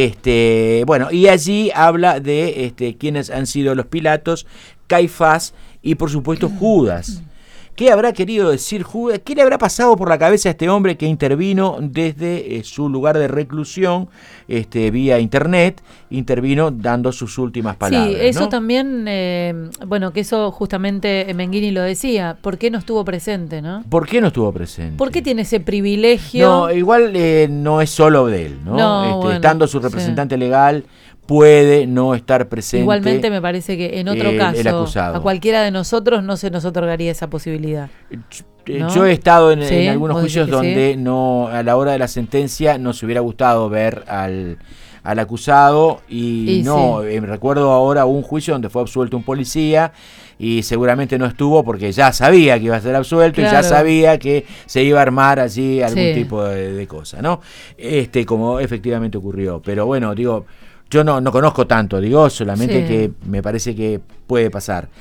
bueno, y allí habla de quienes han sido los Pilatos, Caifás y por supuesto Judas. ¿Qué habrá querido decir Judas? ¿Qué le habrá pasado por la cabeza a este hombre que intervino desde su lugar de reclusión, vía internet, intervino dando sus últimas palabras? Sí, eso, ¿no? También, bueno, que eso justamente Menghini lo decía. ¿Por qué no estuvo presente, no? ¿Por qué no estuvo presente? ¿Por qué tiene ese privilegio? No, igual no es solo de él, ¿no? Bueno, estando su representante legal, puede no estar presente. Igualmente me parece que en otro caso, el acusado. A cualquiera de nosotros no se nos otorgaría esa posibilidad. ¿No? Yo he estado en algunos juicios donde no, a la hora de la sentencia, nos hubiera gustado ver al acusado y no, recuerdo ahora un juicio donde fue absuelto un policía y seguramente no estuvo porque ya sabía que iba a ser absuelto, y ya sabía que se iba a armar allí algún tipo de cosa, ¿no? Como efectivamente ocurrió. Pero bueno, digo, yo no conozco tanto, digo, solamente que me parece que puede pasar.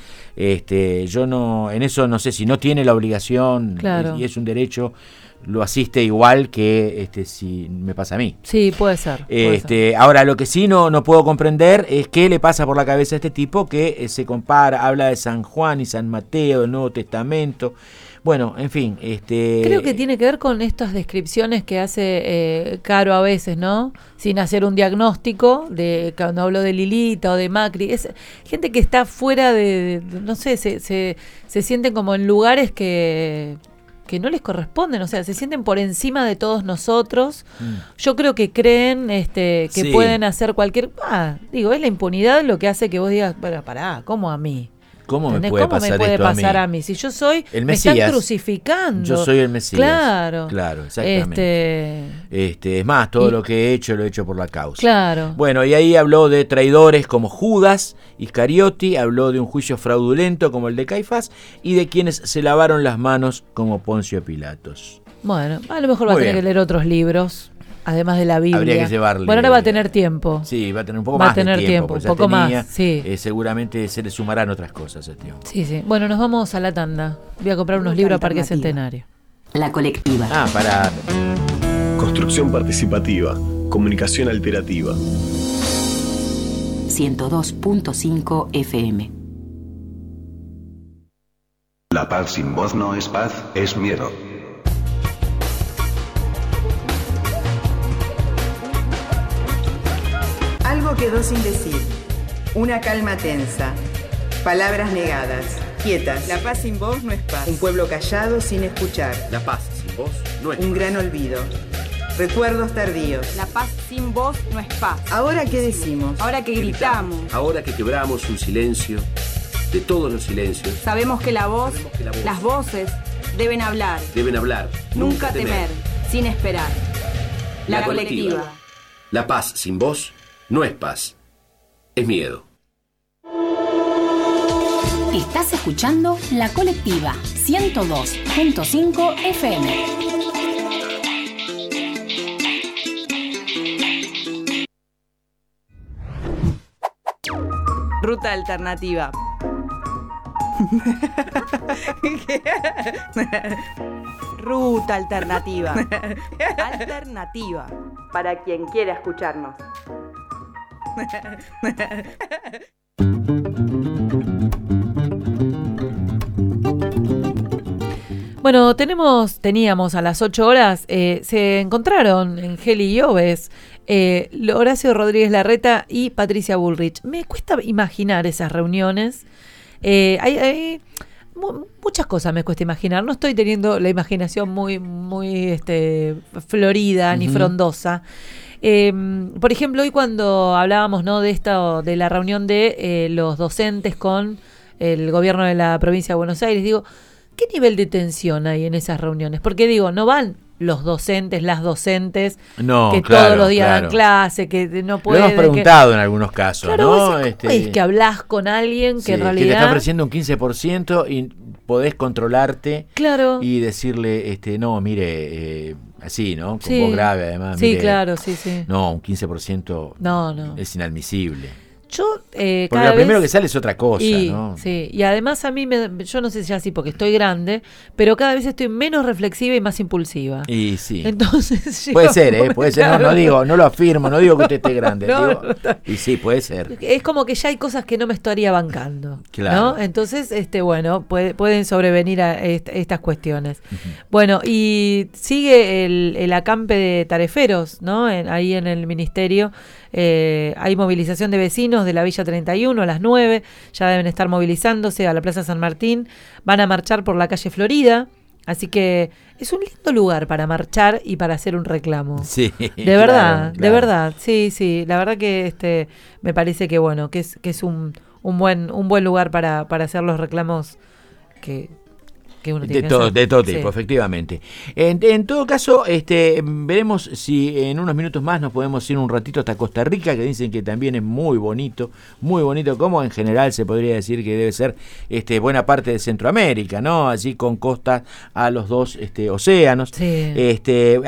Yo no, en eso no sé si no tiene la obligación y es un derecho, lo asiste igual que si me pasa a mí. Sí, puede ser. Ahora, lo que sí no puedo comprender es qué le pasa por la cabeza a este tipo que se compara, habla de San Juan y San Mateo, del Nuevo Testamento. Bueno, en fin. Creo que tiene que ver con estas descripciones que hace Caro a veces, ¿no? Sin hacer un diagnóstico, de cuando hablo de Lilita o de Macri. Es gente que está fuera de no sé, se sienten como en lugares que no les corresponden, o sea, se sienten por encima de todos nosotros. Yo creo que creen que pueden hacer cualquier... es la impunidad lo que hace que vos digas, bueno, pará, ¿cómo a mí? ¿Cómo me puede pasar a mí? Si yo soy el Mesías, me están crucificando. Yo soy el Mesías. Claro, exactamente. Es más, todo lo que he hecho lo he hecho por la causa. Claro. Bueno, y ahí habló de traidores como Judas Iscariote, habló de un juicio fraudulento como el de Caifás y de quienes se lavaron las manos como Poncio Pilatos. Bueno, a lo mejor va a tener que leer otros libros. Además de la Biblia. Habría que llevarle. Bueno, ahora va a tener tiempo. Sí, va a tener un poco más de tiempo. Un poco más, sí. Seguramente se le sumarán otras cosas a tiempo. Sí. Bueno, nos vamos a la tanda. Voy a comprar unos libros a Parque Centenario. La colectiva. Para... Construcción participativa. Comunicación alternativa. 102.5 FM. La paz sin voz no es paz, es miedo. Algo quedó sin decir. Una calma tensa. Palabras negadas. Quietas. La paz sin voz no es paz. Un pueblo callado sin escuchar. La paz sin voz no es paz. Un gran olvido. Recuerdos tardíos. La paz sin voz no es paz. ¿Ahora qué decimos? Ahora que gritamos. Ahora que quebramos un silencio, de todos los silencios. Sabemos que la voz, las voces, deben hablar. Deben hablar. Nunca temer, sin esperar. La colectiva. La paz sin voz no es paz, es miedo. Estás escuchando La Colectiva 102.5 FM. Ruta alternativa. Ruta alternativa. Alternativa. Para quien quiera escucharnos. Bueno, teníamos a las 8 horas, se encontraron en Geli y Oves, Horacio Rodríguez Larreta y Patricia Bullrich. Me cuesta imaginar esas reuniones. Hay muchas cosas me cuesta imaginar. No estoy teniendo la imaginación muy florida ni frondosa. Por ejemplo, hoy cuando hablábamos, ¿no?, de la reunión de los docentes con el gobierno de la provincia de Buenos Aires, digo, ¿qué nivel de tensión hay en esas reuniones? Porque digo, no van los docentes, las docentes, que todos los días dan clase, que no pueden... Lo hemos preguntado en algunos casos, ¿no? Es que hablas con alguien que en realidad... que te está ofreciendo un 15% y podés controlarte y decirle, no, mire... así, ¿no? Con voz grave, además. Sí, mire, claro, sí. No, un 15% no. Es inadmisible. Yo, porque lo primero que sale es otra cosa, ¿no? Sí, y además a mí, yo no sé si así porque estoy grande, pero cada vez estoy menos reflexiva y más impulsiva. Y sí. Entonces puede ser, puede ser. No lo afirmo, no digo que usted esté grande. Y sí, puede ser. Es como que ya hay cosas que no me estaría bancando, claro, ¿no? Entonces, pueden sobrevenir a estas cuestiones. Uh-huh. Bueno, y sigue el acampe de tareferos, ¿no? Ahí en el ministerio. Hay movilización de vecinos de la Villa 31 a las 9, ya deben estar movilizándose a la Plaza San Martín, van a marchar por la calle Florida, así que es un lindo lugar para marchar y para hacer un reclamo. Sí, de verdad, de verdad, sí, la verdad que me parece que bueno, que es un buen lugar para hacer los reclamos que uno tiene de todo tipo, efectivamente. En todo caso, veremos si en unos minutos más nos podemos ir un ratito hasta Costa Rica, que dicen que también es muy bonito, como en general se podría decir que debe ser buena parte de Centroamérica, ¿no? Allí con costas a los dos océanos. Sí.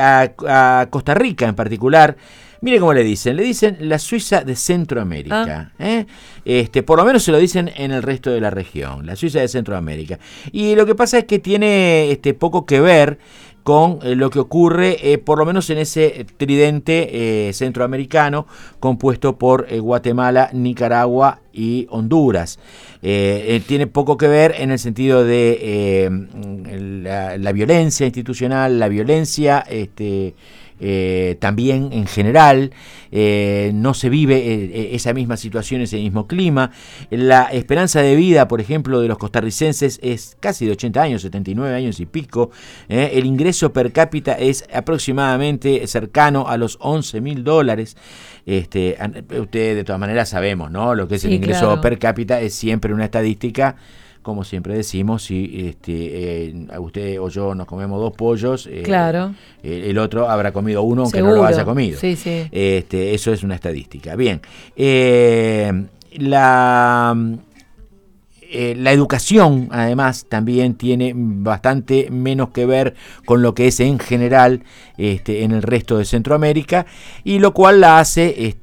A Costa Rica en particular. Mire cómo le dicen la Suiza de Centroamérica. Por lo menos se lo dicen en el resto de la región, la Suiza de Centroamérica. Y lo que pasa es que tiene poco que ver con lo que ocurre, por lo menos en ese tridente centroamericano compuesto por Guatemala, Nicaragua y Honduras. Tiene poco que ver en el sentido de la violencia institucional, la violencia también en general, no se vive esa misma situación, ese mismo clima. La esperanza de vida, por ejemplo, de los costarricenses es casi de 80 años, 79 años y pico. El ingreso per cápita es aproximadamente cercano a los $11.000. Ustedes de todas maneras sabemos, ¿no? Lo que es el ingreso per cápita es siempre una estadística. Como siempre decimos, si usted o yo nos comemos 2 pollos, el otro habrá comido uno aunque no lo haya comido. Sí, sí. Eso es una estadística. Bien, la educación, además, también tiene bastante menos que ver con lo que es en general en el resto de Centroamérica, y lo cual la hace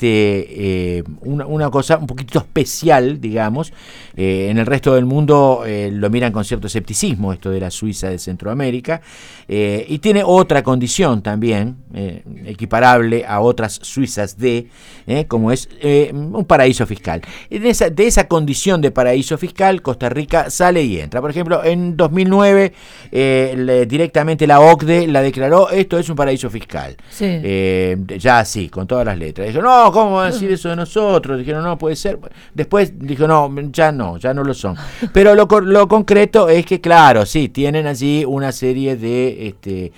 una cosa un poquito especial, digamos. En el resto del mundo lo miran con cierto escepticismo, esto de la Suiza de Centroamérica, y tiene otra condición también, equiparable a otras Suizas como es un paraíso fiscal. De esa condición de paraíso fiscal, Costa Rica sale y entra. Por ejemplo, en 2009 directamente la OCDE la declaró, esto es un paraíso fiscal. Sí. Ya así, con todas las letras. Dijo, no, ¿cómo va a decir eso de nosotros? Dijeron, no, puede ser. Después dijo, no, ya no lo son. Pero lo concreto es que, claro, sí, tienen allí una serie de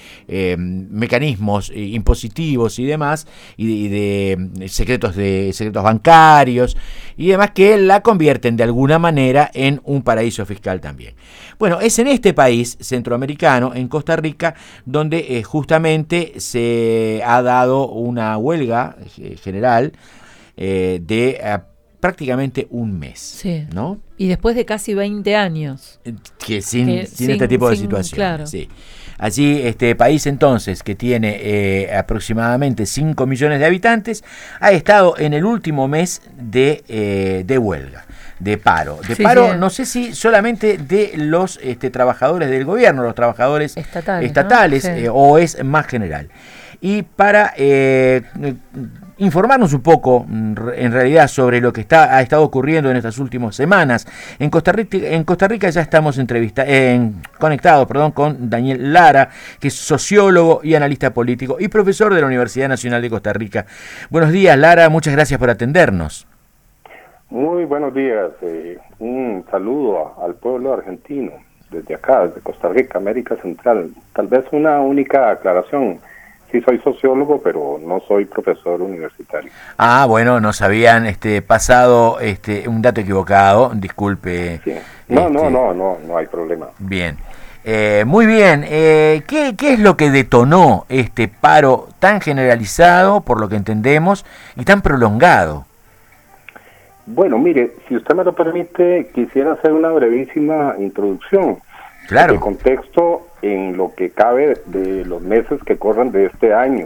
mecanismos impositivos y demás, y de secretos bancarios y demás, que la convierten de alguna manera en un paraíso fiscal también. Bueno, es en este país centroamericano, en Costa Rica, donde justamente se ha dado una huelga general de prácticamente un mes. Sí. ¿No? Y después de casi 20 años. Sin este tipo de situaciones. Claro. Sí. Allí, este país entonces, que tiene aproximadamente 5 millones de habitantes, ha estado en el último mes de huelga, de paro. No sé si solamente de los trabajadores del gobierno, los trabajadores estatales, ¿no? Sí. O es más general. Y para informarnos un poco, en realidad, sobre lo que ha estado ocurriendo en estas últimas semanas, en Costa Rica ya estamos conectados con Daniel Lara, que es sociólogo y analista político y profesor de la Universidad Nacional de Costa Rica. Buenos días, Lara, muchas gracias por atendernos. Muy buenos días, un saludo al pueblo argentino, desde acá, desde Costa Rica, América Central. Tal vez una única aclaración. Sí, soy sociólogo, pero no soy profesor universitario. Ah, bueno, nos habían pasado un dato equivocado, disculpe. Sí. No hay problema. Bien. Muy bien. ¿Qué es lo que detonó este paro tan generalizado, por lo que entendemos, y tan prolongado? Bueno, mire, si usted me lo permite, quisiera hacer una brevísima introducción. Claro. El contexto en lo que cabe de los meses que corren de este año.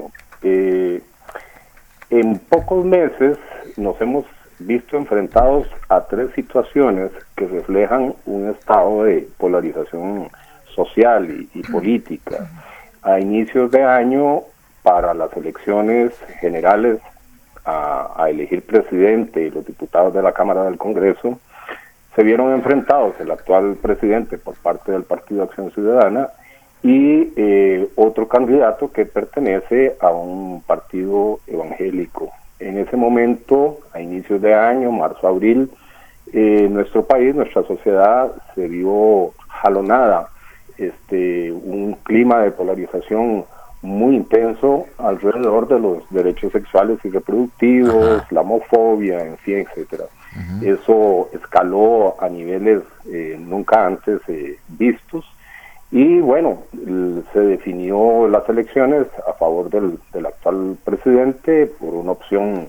En pocos meses nos hemos visto enfrentados a 3 situaciones que reflejan un estado de polarización social y política. A inicios de año, para las elecciones generales a elegir presidente y los diputados de la Cámara del Congreso, se vieron enfrentados el actual presidente por parte del Partido Acción Ciudadana y otro candidato que pertenece a un partido evangélico. En ese momento, a inicios de año, marzo, abril, nuestro país, nuestra sociedad se vio jalonada, un clima de polarización muy intenso alrededor de los derechos sexuales y reproductivos, la homofobia, en fin, etcétera. Eso escaló a niveles nunca antes vistos, y bueno, se definió las elecciones a favor del actual presidente por una opción,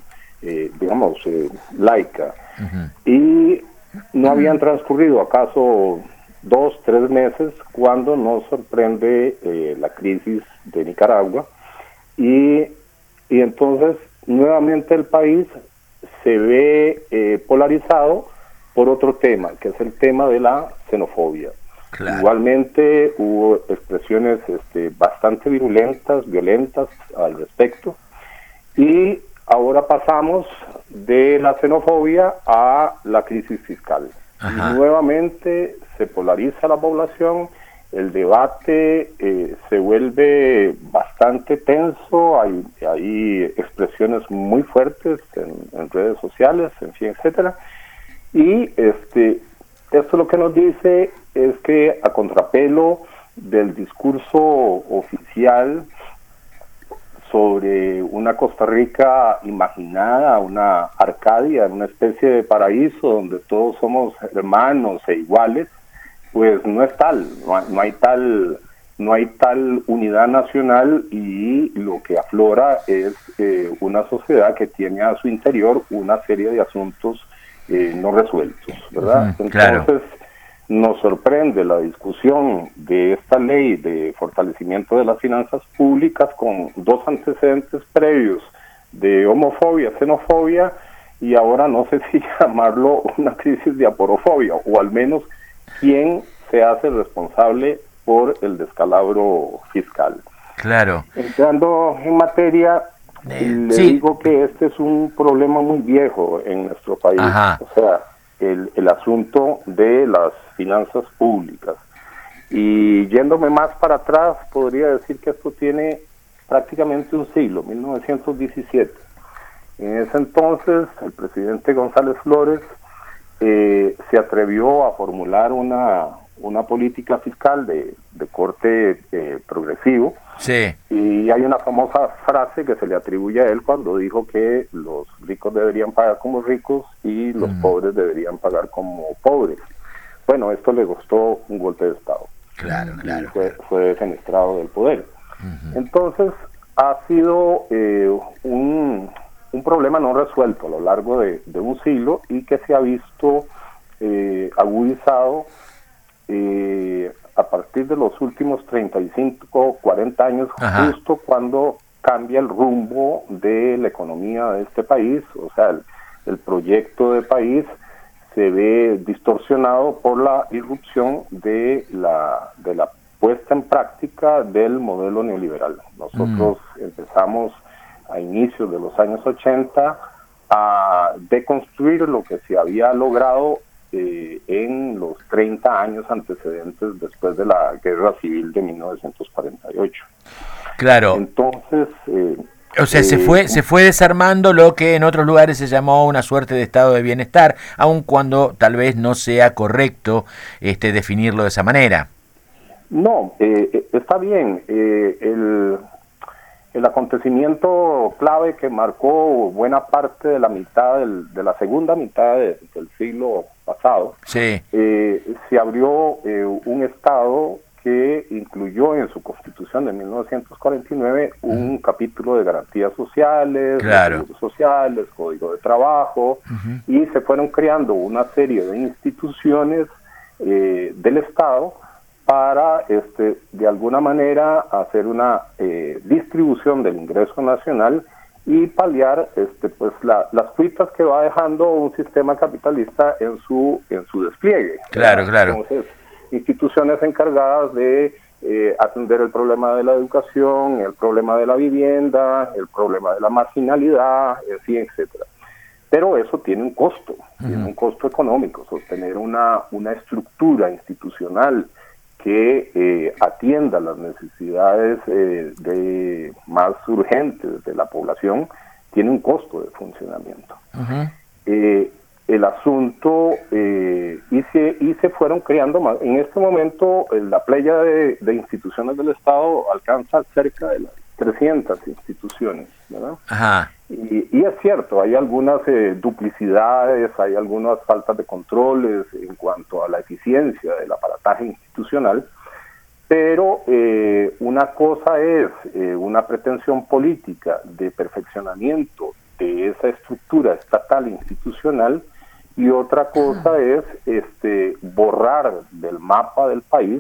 laica. Y no habían transcurrido acaso 2-3 meses cuando nos sorprende la crisis de Nicaragua, y entonces nuevamente el país se ve polarizado por otro tema, que es el tema de la xenofobia. Claro. Igualmente hubo expresiones bastante violentas al respecto, y ahora pasamos de la xenofobia a la crisis fiscal. Y nuevamente se polariza la población el debate se vuelve bastante tenso, hay expresiones muy fuertes en redes sociales, en fin, etcétera. Y esto lo que nos dice es que, a contrapelo del discurso oficial sobre una Costa Rica imaginada, una Arcadia, una especie de paraíso donde todos somos hermanos e iguales, pues no es tal, no hay tal unidad nacional, y lo que aflora es una sociedad que tiene a su interior una serie de asuntos no resueltos, ¿verdad? Claro. Entonces nos sorprende la discusión de esta ley de fortalecimiento de las finanzas públicas con dos antecedentes previos de homofobia, xenofobia, y ahora no sé si llamarlo una crisis de aporofobia, o al menos quién se hace responsable por el descalabro fiscal. Claro. Entrando en materia, le digo que este es un problema muy viejo en nuestro país. Ajá. O sea, el asunto de las finanzas públicas. Y yéndome más para atrás, podría decir que esto tiene prácticamente un siglo, 1917. En ese entonces, el presidente González Flores se atrevió a formular una política fiscal de corte progresivo. Sí. Y hay una famosa frase que se le atribuye a él cuando dijo que los ricos deberían pagar como ricos y los pobres deberían pagar como pobres. Bueno, esto le costó un golpe de Estado. Claro. Fue defenestrado del poder. Entonces, ha sido un problema no resuelto a lo largo de un siglo, y que se ha visto agudizado a partir de los últimos 35, 40 años, Ajá. justo cuando cambia el rumbo de la economía de este país. O sea, el proyecto de país se ve distorsionado por la irrupción de la puesta en práctica del modelo neoliberal. Nosotros empezamos a inicios de los años 80 a deconstruir lo que se había logrado en los 30 años antecedentes después de la Guerra Civil de 1948. Claro. Entonces, o sea, se fue desarmando lo que en otros lugares se llamó una suerte de estado de bienestar, aun cuando tal vez no sea correcto definirlo de esa manera. No, está bien. El acontecimiento clave que marcó buena parte de de la segunda mitad del siglo pasado, sí. Se abrió un Estado que incluyó en su Constitución de 1949 un capítulo de garantías sociales, claro. seguros sociales, código de trabajo, y se fueron creando una serie de instituciones del Estado para de alguna manera hacer una distribución del ingreso nacional y paliar pues las cuitas que va dejando un sistema capitalista en su despliegue. Claro. Entonces, instituciones encargadas de atender el problema de la educación, el problema de la vivienda, el problema de la marginalidad, en fin, etcétera. Pero eso tiene un costo, tiene un costo económico. Sostener una estructura institucional que atienda las necesidades más urgentes de la población tiene un costo de funcionamiento. El asunto y se fueron creando más. En este momento la playa de instituciones del Estado alcanza cerca de las 300 instituciones, ¿verdad? Ajá. Y es cierto, hay algunas duplicidades, hay algunas faltas de controles en cuanto a la eficiencia del aparataje institucional, pero una cosa es una pretensión política de perfeccionamiento de esa estructura estatal institucional, y otra cosa es borrar del mapa del país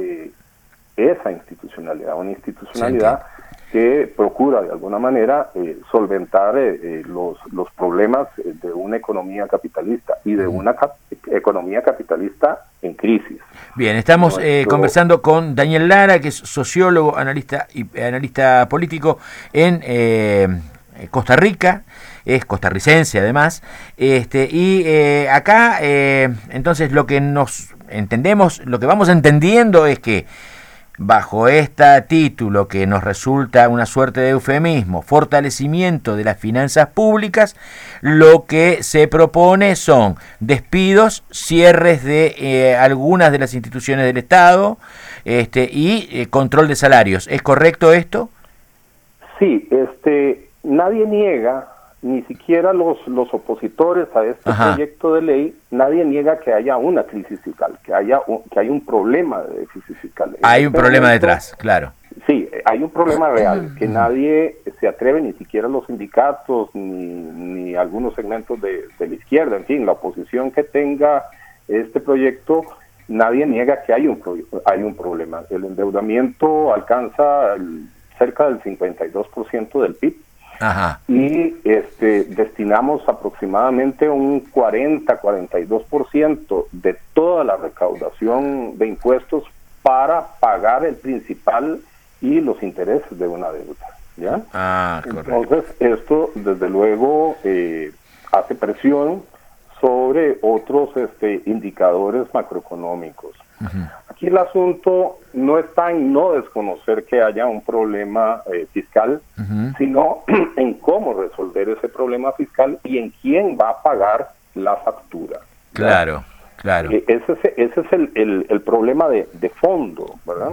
esa institucionalidad, una institucionalidad que procura de alguna manera solventar los problemas de una economía capitalista y de una economía capitalista en crisis. Bien, estamos conversando con Daniel Lara, que es sociólogo, analista político en Costa Rica, es costarricense además, y acá entonces lo que nos entendemos, lo que vamos entendiendo es que bajo este título que nos resulta una suerte de eufemismo, fortalecimiento de las finanzas públicas, lo que se propone son despidos, cierres de algunas de las instituciones del Estado y control de salarios. ¿Es correcto esto? Sí, nadie niega, ni siquiera los opositores a este proyecto de ley, nadie niega que haya una crisis fiscal, que haya un problema de déficit fiscal. Hay un problema detrás, claro. Sí, hay un problema real, que nadie se atreve, ni siquiera los sindicatos, ni algunos segmentos de la izquierda, en fin, la oposición que tenga este proyecto, nadie niega que hay un problema. El endeudamiento alcanza cerca del 52% del PIB. Ajá. Y destinamos aproximadamente un 40-42% de toda la recaudación de impuestos para pagar el principal y los intereses de una deuda, ¿ya? Entonces esto desde luego hace presión sobre otros indicadores macroeconómicos. Aquí el asunto no está en no desconocer que haya un problema fiscal, sino en cómo resolver ese problema fiscal y en quién va a pagar la factura. Claro, claro. Ese es el problema de fondo, ¿verdad?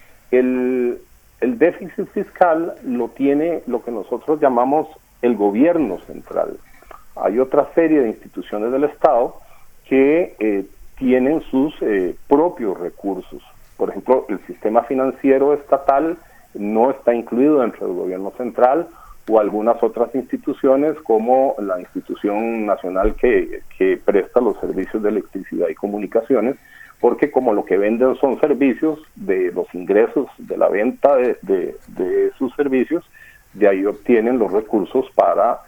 El déficit fiscal lo tiene lo que nosotros llamamos el gobierno central. Hay otra serie de instituciones del Estado que tienen sus propios recursos. Por ejemplo, el sistema financiero estatal no está incluido dentro del gobierno central, o algunas otras instituciones como la institución nacional que presta los servicios de electricidad y comunicaciones, porque como lo que venden son servicios, de los ingresos de la venta de sus servicios, de ahí obtienen los recursos para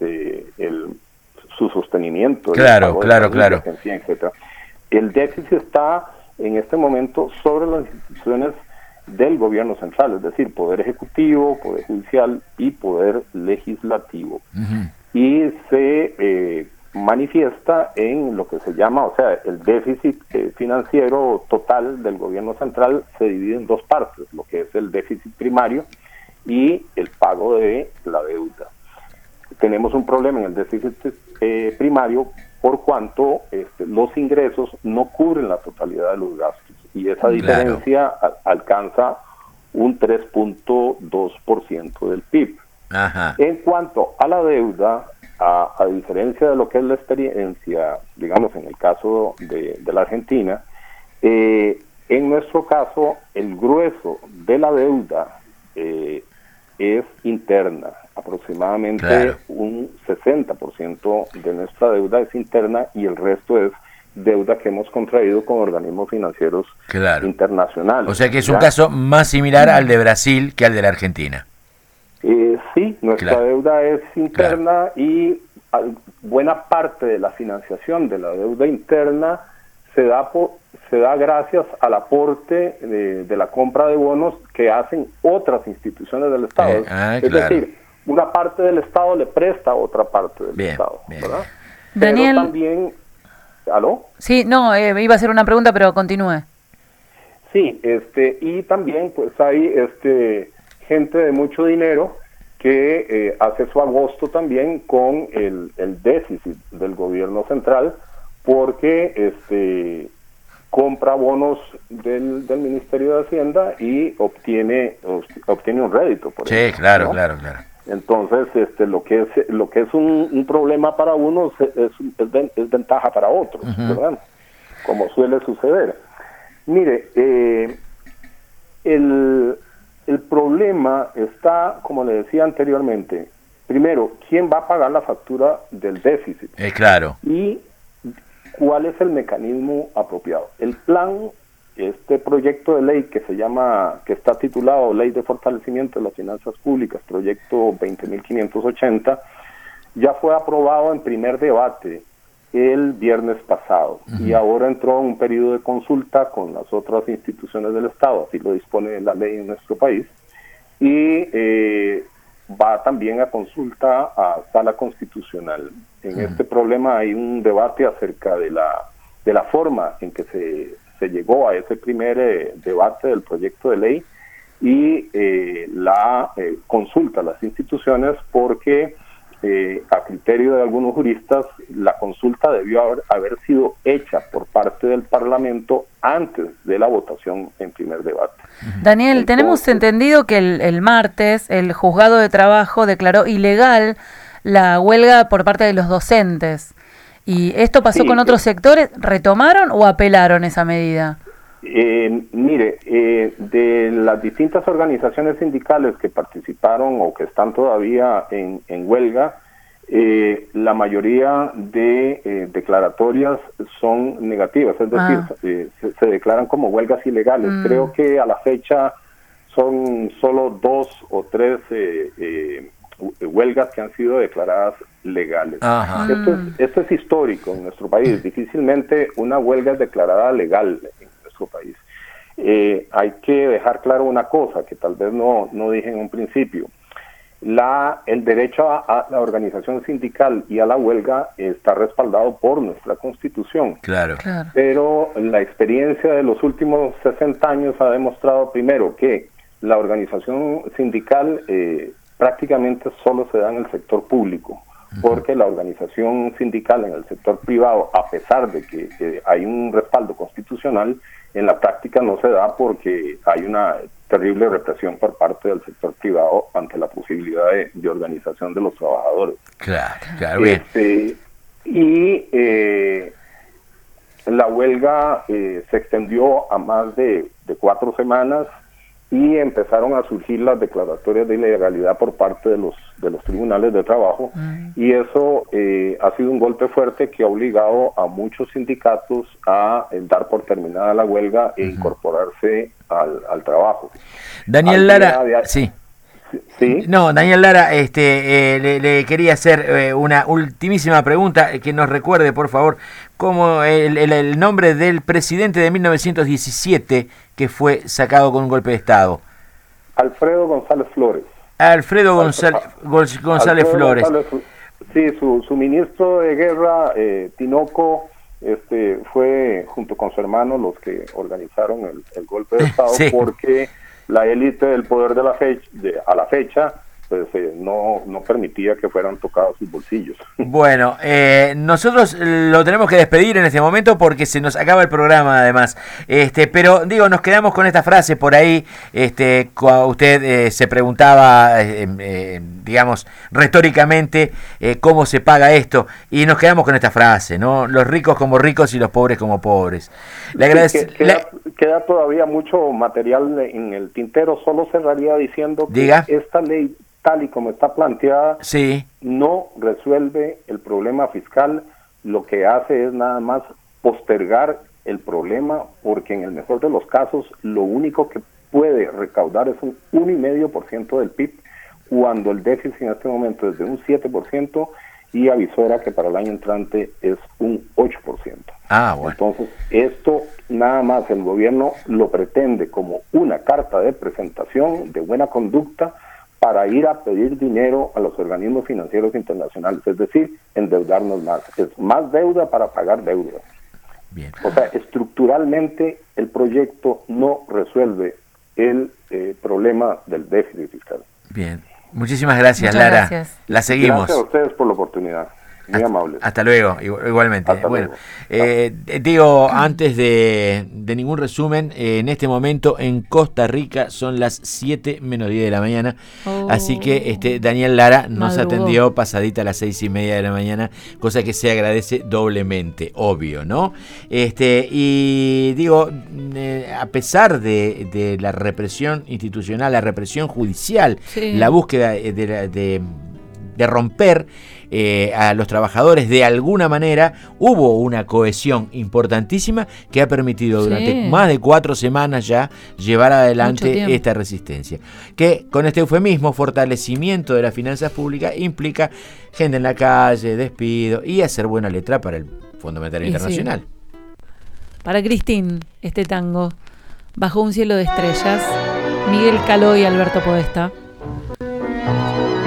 su sostenimiento. Claro. Etcétera. El déficit está en este momento sobre las instituciones del gobierno central, es decir, poder ejecutivo, poder judicial y poder legislativo. Y se manifiesta en lo que se llama, el déficit financiero total del gobierno central se divide en dos partes, lo que es el déficit primario y el pago de la deuda. Tenemos un problema en el déficit primario por cuanto los ingresos no cubren la totalidad de los gastos, y esa diferencia alcanza un 3.2% del PIB. En cuanto a la deuda, a diferencia de lo que es la experiencia, digamos, en el caso de la Argentina, en nuestro caso, el grueso de la deuda es interna. Aproximadamente un 60% de nuestra deuda es interna y el resto es deuda que hemos contraído con organismos financieros internacionales. O sea que es un caso más similar al de Brasil que al de la Argentina. Sí, nuestra deuda es interna y buena parte de la financiación de la deuda interna se da gracias al aporte de la compra de bonos que hacen otras instituciones del Estado. Es decir, una parte del Estado le presta a otra parte del Estado, ¿verdad? Daniel. Pero también, ¿aló? Sí, no, iba a hacer una pregunta, pero continúe. Sí, y también pues hay gente de mucho dinero que hace su agosto también con el déficit del gobierno central, porque compra bonos del Ministerio de Hacienda y obtiene un rédito por eso, claro. Entonces lo que es un problema para unos es ventaja para otros, ¿verdad? Como suele suceder. Mire, el problema está, como le decía anteriormente, primero, ¿quién va a pagar la factura del déficit? Claro. Y ¿cuál es el mecanismo apropiado? El plan, este proyecto de ley que está titulado Ley de Fortalecimiento de las Finanzas Públicas, proyecto 20.580, ya fue aprobado en primer debate el viernes pasado y ahora entró en un periodo de consulta con las otras instituciones del Estado, así lo dispone la ley en nuestro país, y va también a consulta a Sala Constitucional. En este problema hay un debate acerca de la forma en que se llegó a ese primer debate del proyecto de ley y la consulta a las instituciones, porque a criterio de algunos juristas la consulta debió haber sido hecha por parte del Parlamento antes de la votación en primer debate. Daniel, entonces, tenemos entendido que el martes el Juzgado de Trabajo declaró ilegal la huelga por parte de los docentes. ¿Y esto pasó con otros sectores? ¿Retomaron o apelaron esa medida? Mire, de las distintas organizaciones sindicales que participaron o que están todavía en huelga, la mayoría de declaratorias son negativas, es decir, se declaran como huelgas ilegales. Creo que a la fecha son solo 2 o 3 huelgas que han sido declaradas legales. Esto es histórico en nuestro país. Difícilmente una huelga es declarada legal en nuestro país. Hay que dejar claro una cosa que tal vez no dije en un principio. El derecho a la organización sindical y a la huelga está respaldado por nuestra Constitución. Claro. Pero la experiencia de los últimos 60 años ha demostrado, primero, que la organización sindical prácticamente solo se da en el sector público, porque la organización sindical en el sector privado, a pesar de que hay un respaldo constitucional, en la práctica no se da porque hay una terrible represión por parte del sector privado ante la posibilidad de organización de los trabajadores. Claro. La huelga se extendió a más de 4 semanas y empezaron a surgir las declaratorias de ilegalidad por parte de los tribunales de trabajo, y eso ha sido un golpe fuerte que ha obligado a muchos sindicatos a dar por terminada la huelga e incorporarse al trabajo. Daniel Lara, sí. No, Daniel Lara, le quería hacer una ultimísima pregunta, que nos recuerde, por favor, cómo el nombre del presidente de 1917 que fue sacado con un golpe de Estado. Alfredo González Flores. Alfredo González Flores. Sí, su ministro de guerra, Tinoco, fue junto con su hermano los que organizaron el golpe de Estado, porque la élite del poder a la fecha pues no permitía que fueran tocados sus bolsillos. Bueno, nosotros lo tenemos que despedir en este momento porque se nos acaba el programa además, pero digo, nos quedamos con esta frase por ahí. Usted se preguntaba, digamos, retóricamente, cómo se paga esto, y nos quedamos con esta frase, ¿no? Los ricos como ricos y los pobres como pobres. Queda todavía mucho material en el tintero. Solo cerraría diciendo que esta ley, tal y como está planteada, no resuelve el problema fiscal. Lo que hace es nada más postergar el problema, porque en el mejor de los casos lo único que puede recaudar es un 1,5% del PIB, cuando el déficit en este momento es de un 7% y avisora que para el año entrante es un 8%. Bueno. Entonces, esto nada más el gobierno lo pretende como una carta de presentación de buena conducta para ir a pedir dinero a los organismos financieros internacionales, es decir, endeudarnos más. Es más deuda para pagar deuda. Bien. O sea, estructuralmente el proyecto no resuelve el problema del déficit fiscal. Bien. Muchísimas gracias, Lara. Gracias. La seguimos. Gracias a ustedes por la oportunidad. Muy amables. Hasta luego, igualmente. Hasta bueno, luego. Digo, antes de ningún resumen, en este momento en Costa Rica son las 7:10 de la mañana, así que Daniel Lara nos atendió pasadita a las 6:30 de la mañana, cosa que se agradece doblemente, obvio, ¿no? Y digo, a pesar de la represión institucional, la represión judicial, la búsqueda de romper a los trabajadores de alguna manera, hubo una cohesión importantísima que ha permitido durante más de 4 semanas ya llevar adelante esta resistencia, que con este eufemismo, fortalecimiento de las finanzas públicas, implica gente en la calle, despido y hacer buena letra para el Fondo Monetario Internacional. Para Cristín, este tango, Bajo un cielo de estrellas, Miguel Caló y Alberto Podesta.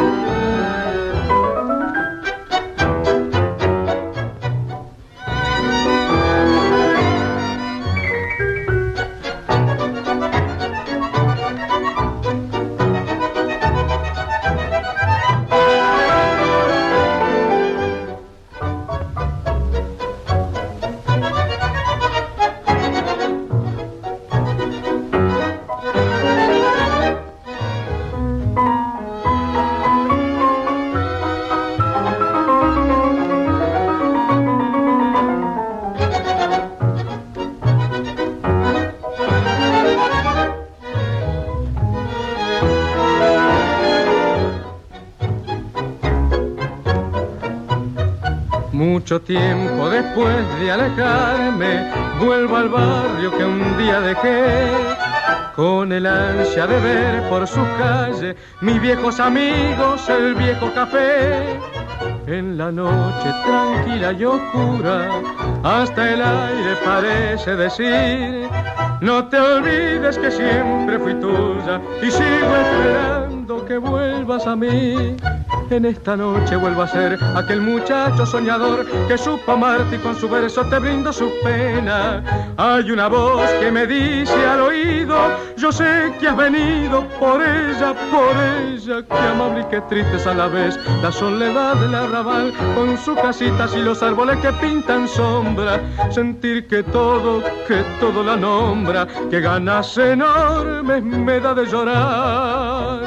Mucho tiempo después de alejarme, vuelvo al barrio que un día dejé, con el ansia de ver por sus calles mis viejos amigos, el viejo café. En la noche tranquila y oscura, hasta el aire parece decir: no te olvides que siempre fui tuya y sigo esperando que vuelvas a mí. En esta noche vuelvo a ser aquel muchacho soñador que supo amarte y con su verso te brindo su pena. Hay una voz que me dice al oído: yo sé que has venido por ella, qué amable y qué triste es a la vez la soledad del arrabal, con sus casitas y los árboles que pintan sombra. Sentir que todo la nombra, que ganas enormes me da de llorar.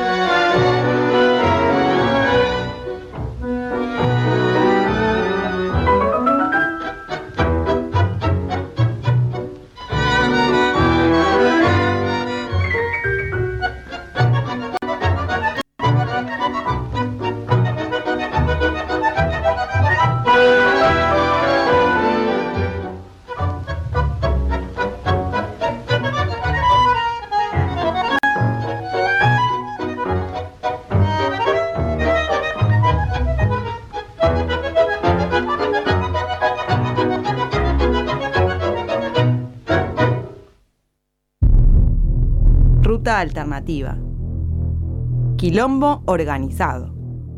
Ruta alternativa. Quilombo organizado.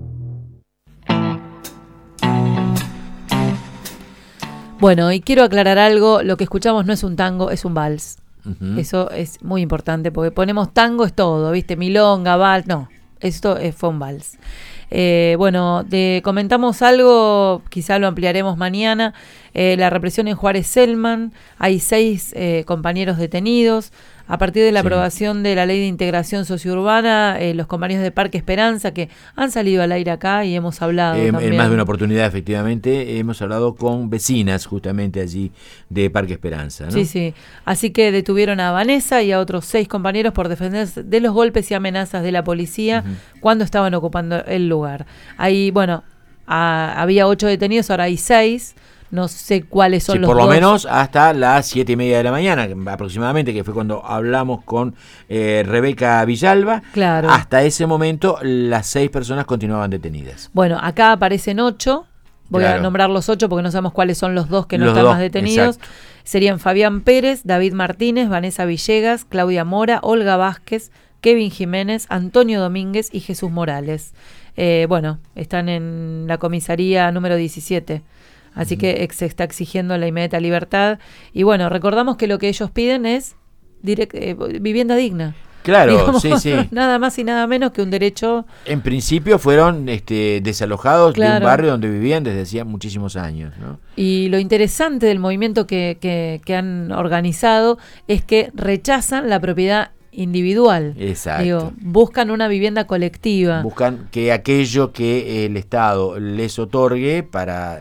Bueno, y quiero aclarar algo, lo que escuchamos no es un tango, es un vals. Eso es muy importante, porque ponemos tango es todo, ¿viste? Milonga, vals, no, esto fue un vals. Bueno, comentamos algo, quizá lo ampliaremos mañana, la represión en Juárez Selman, hay 6 compañeros detenidos. A partir de la aprobación de la Ley de Integración Sociourbana, los compañeros de Parque Esperanza, que han salido al aire acá y hemos hablado también. En más de una oportunidad, efectivamente, hemos hablado con vecinas justamente allí de Parque Esperanza, ¿no? Sí, sí. Así que detuvieron a Vanessa y a otros 6 compañeros por defenderse de los golpes y amenazas de la policía cuando estaban ocupando el lugar. Ahí, bueno, había 8 detenidos, ahora hay 6. No sé cuáles son los por lo dos. Menos hasta las 7:30 de la mañana, aproximadamente, que fue cuando hablamos con Rebeca Villalba. Claro. Hasta ese momento, las 6 personas continuaban detenidas. Bueno, acá aparecen 8. Voy a nombrar los 8 porque no sabemos cuáles son los 2 que no están más detenidos. Exacto. Serían Fabián Pérez, David Martínez, Vanessa Villegas, Claudia Mora, Olga Vázquez, Kevin Jiménez, Antonio Domínguez y Jesús Morales. Bueno, están en la comisaría número 17. Así que se está exigiendo la inmediata libertad. Y bueno, recordamos que lo que ellos piden es vivienda digna. Claro, digamos, sí. Nada más y nada menos que un derecho. En principio fueron desalojados de un barrio donde vivían desde hacía muchísimos años, ¿no? Y lo interesante del movimiento que han organizado es que rechazan la propiedad individual. Exacto. Digo, buscan una vivienda colectiva. Buscan que aquello que el Estado les otorgue para...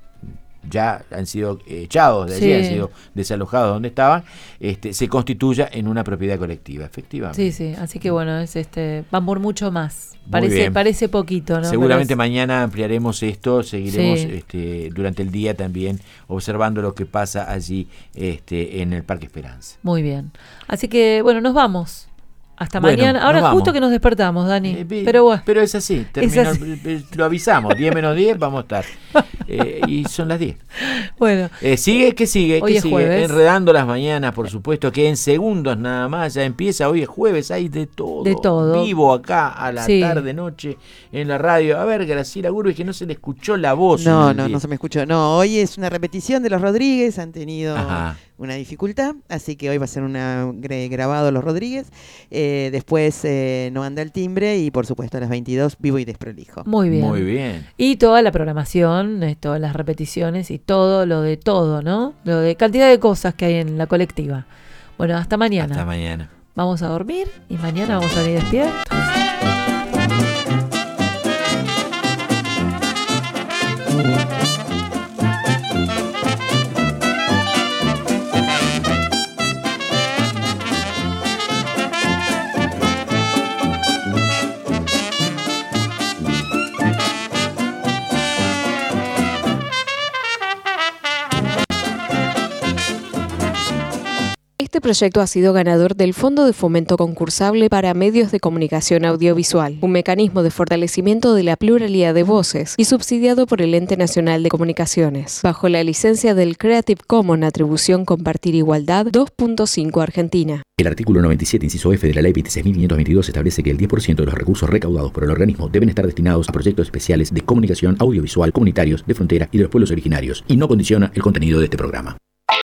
ya han sido echados de allí, han sido desalojados donde estaban, se constituya en una propiedad colectiva, efectivamente. Sí, así que bueno, van por mucho más. Parece poquito, ¿no? Seguramente mañana ampliaremos esto, seguiremos durante el día también observando lo que pasa allí en el Parque Esperanza. Muy bien. Así que bueno, nos vamos. Hasta mañana. Ahora justo que nos despertamos, Dani. Pero bueno. Pero es así. Lo avisamos. 10 menos 10 vamos a estar. Y son las 10. Bueno. Sigue. Hoy es jueves. Enredando las mañanas, por supuesto, que en segundos nada más ya empieza. Hoy es jueves, hay de todo. De todo. Vivo acá a la tarde, noche, en la radio. A ver, Graciela Gurbe, que no se le escuchó la voz. No se me escuchó. No, hoy es una repetición de los Rodríguez. Han tenido una dificultad, así que hoy va a ser grabado los Rodríguez. Después no anda el timbre y por supuesto a las 22 vivo y desprolijo. Muy bien. Y toda la programación, todas las repeticiones y todo lo de todo, ¿no? Lo de cantidad de cosas que hay en la colectiva. Bueno, hasta mañana. Hasta mañana. Vamos a dormir y mañana vamos a venir despiertos. Este proyecto ha sido ganador del Fondo de Fomento Concursable para Medios de Comunicación Audiovisual, un mecanismo de fortalecimiento de la pluralidad de voces y subsidiado por el Ente Nacional de Comunicaciones, bajo la licencia del Creative Commons Atribución Compartir Igualdad 2.5 Argentina. El artículo 97, inciso F de la Ley 26.522 establece que el 10% de los recursos recaudados por el organismo deben estar destinados a proyectos especiales de comunicación audiovisual comunitarios de frontera y de los pueblos originarios, y no condiciona el contenido de este programa.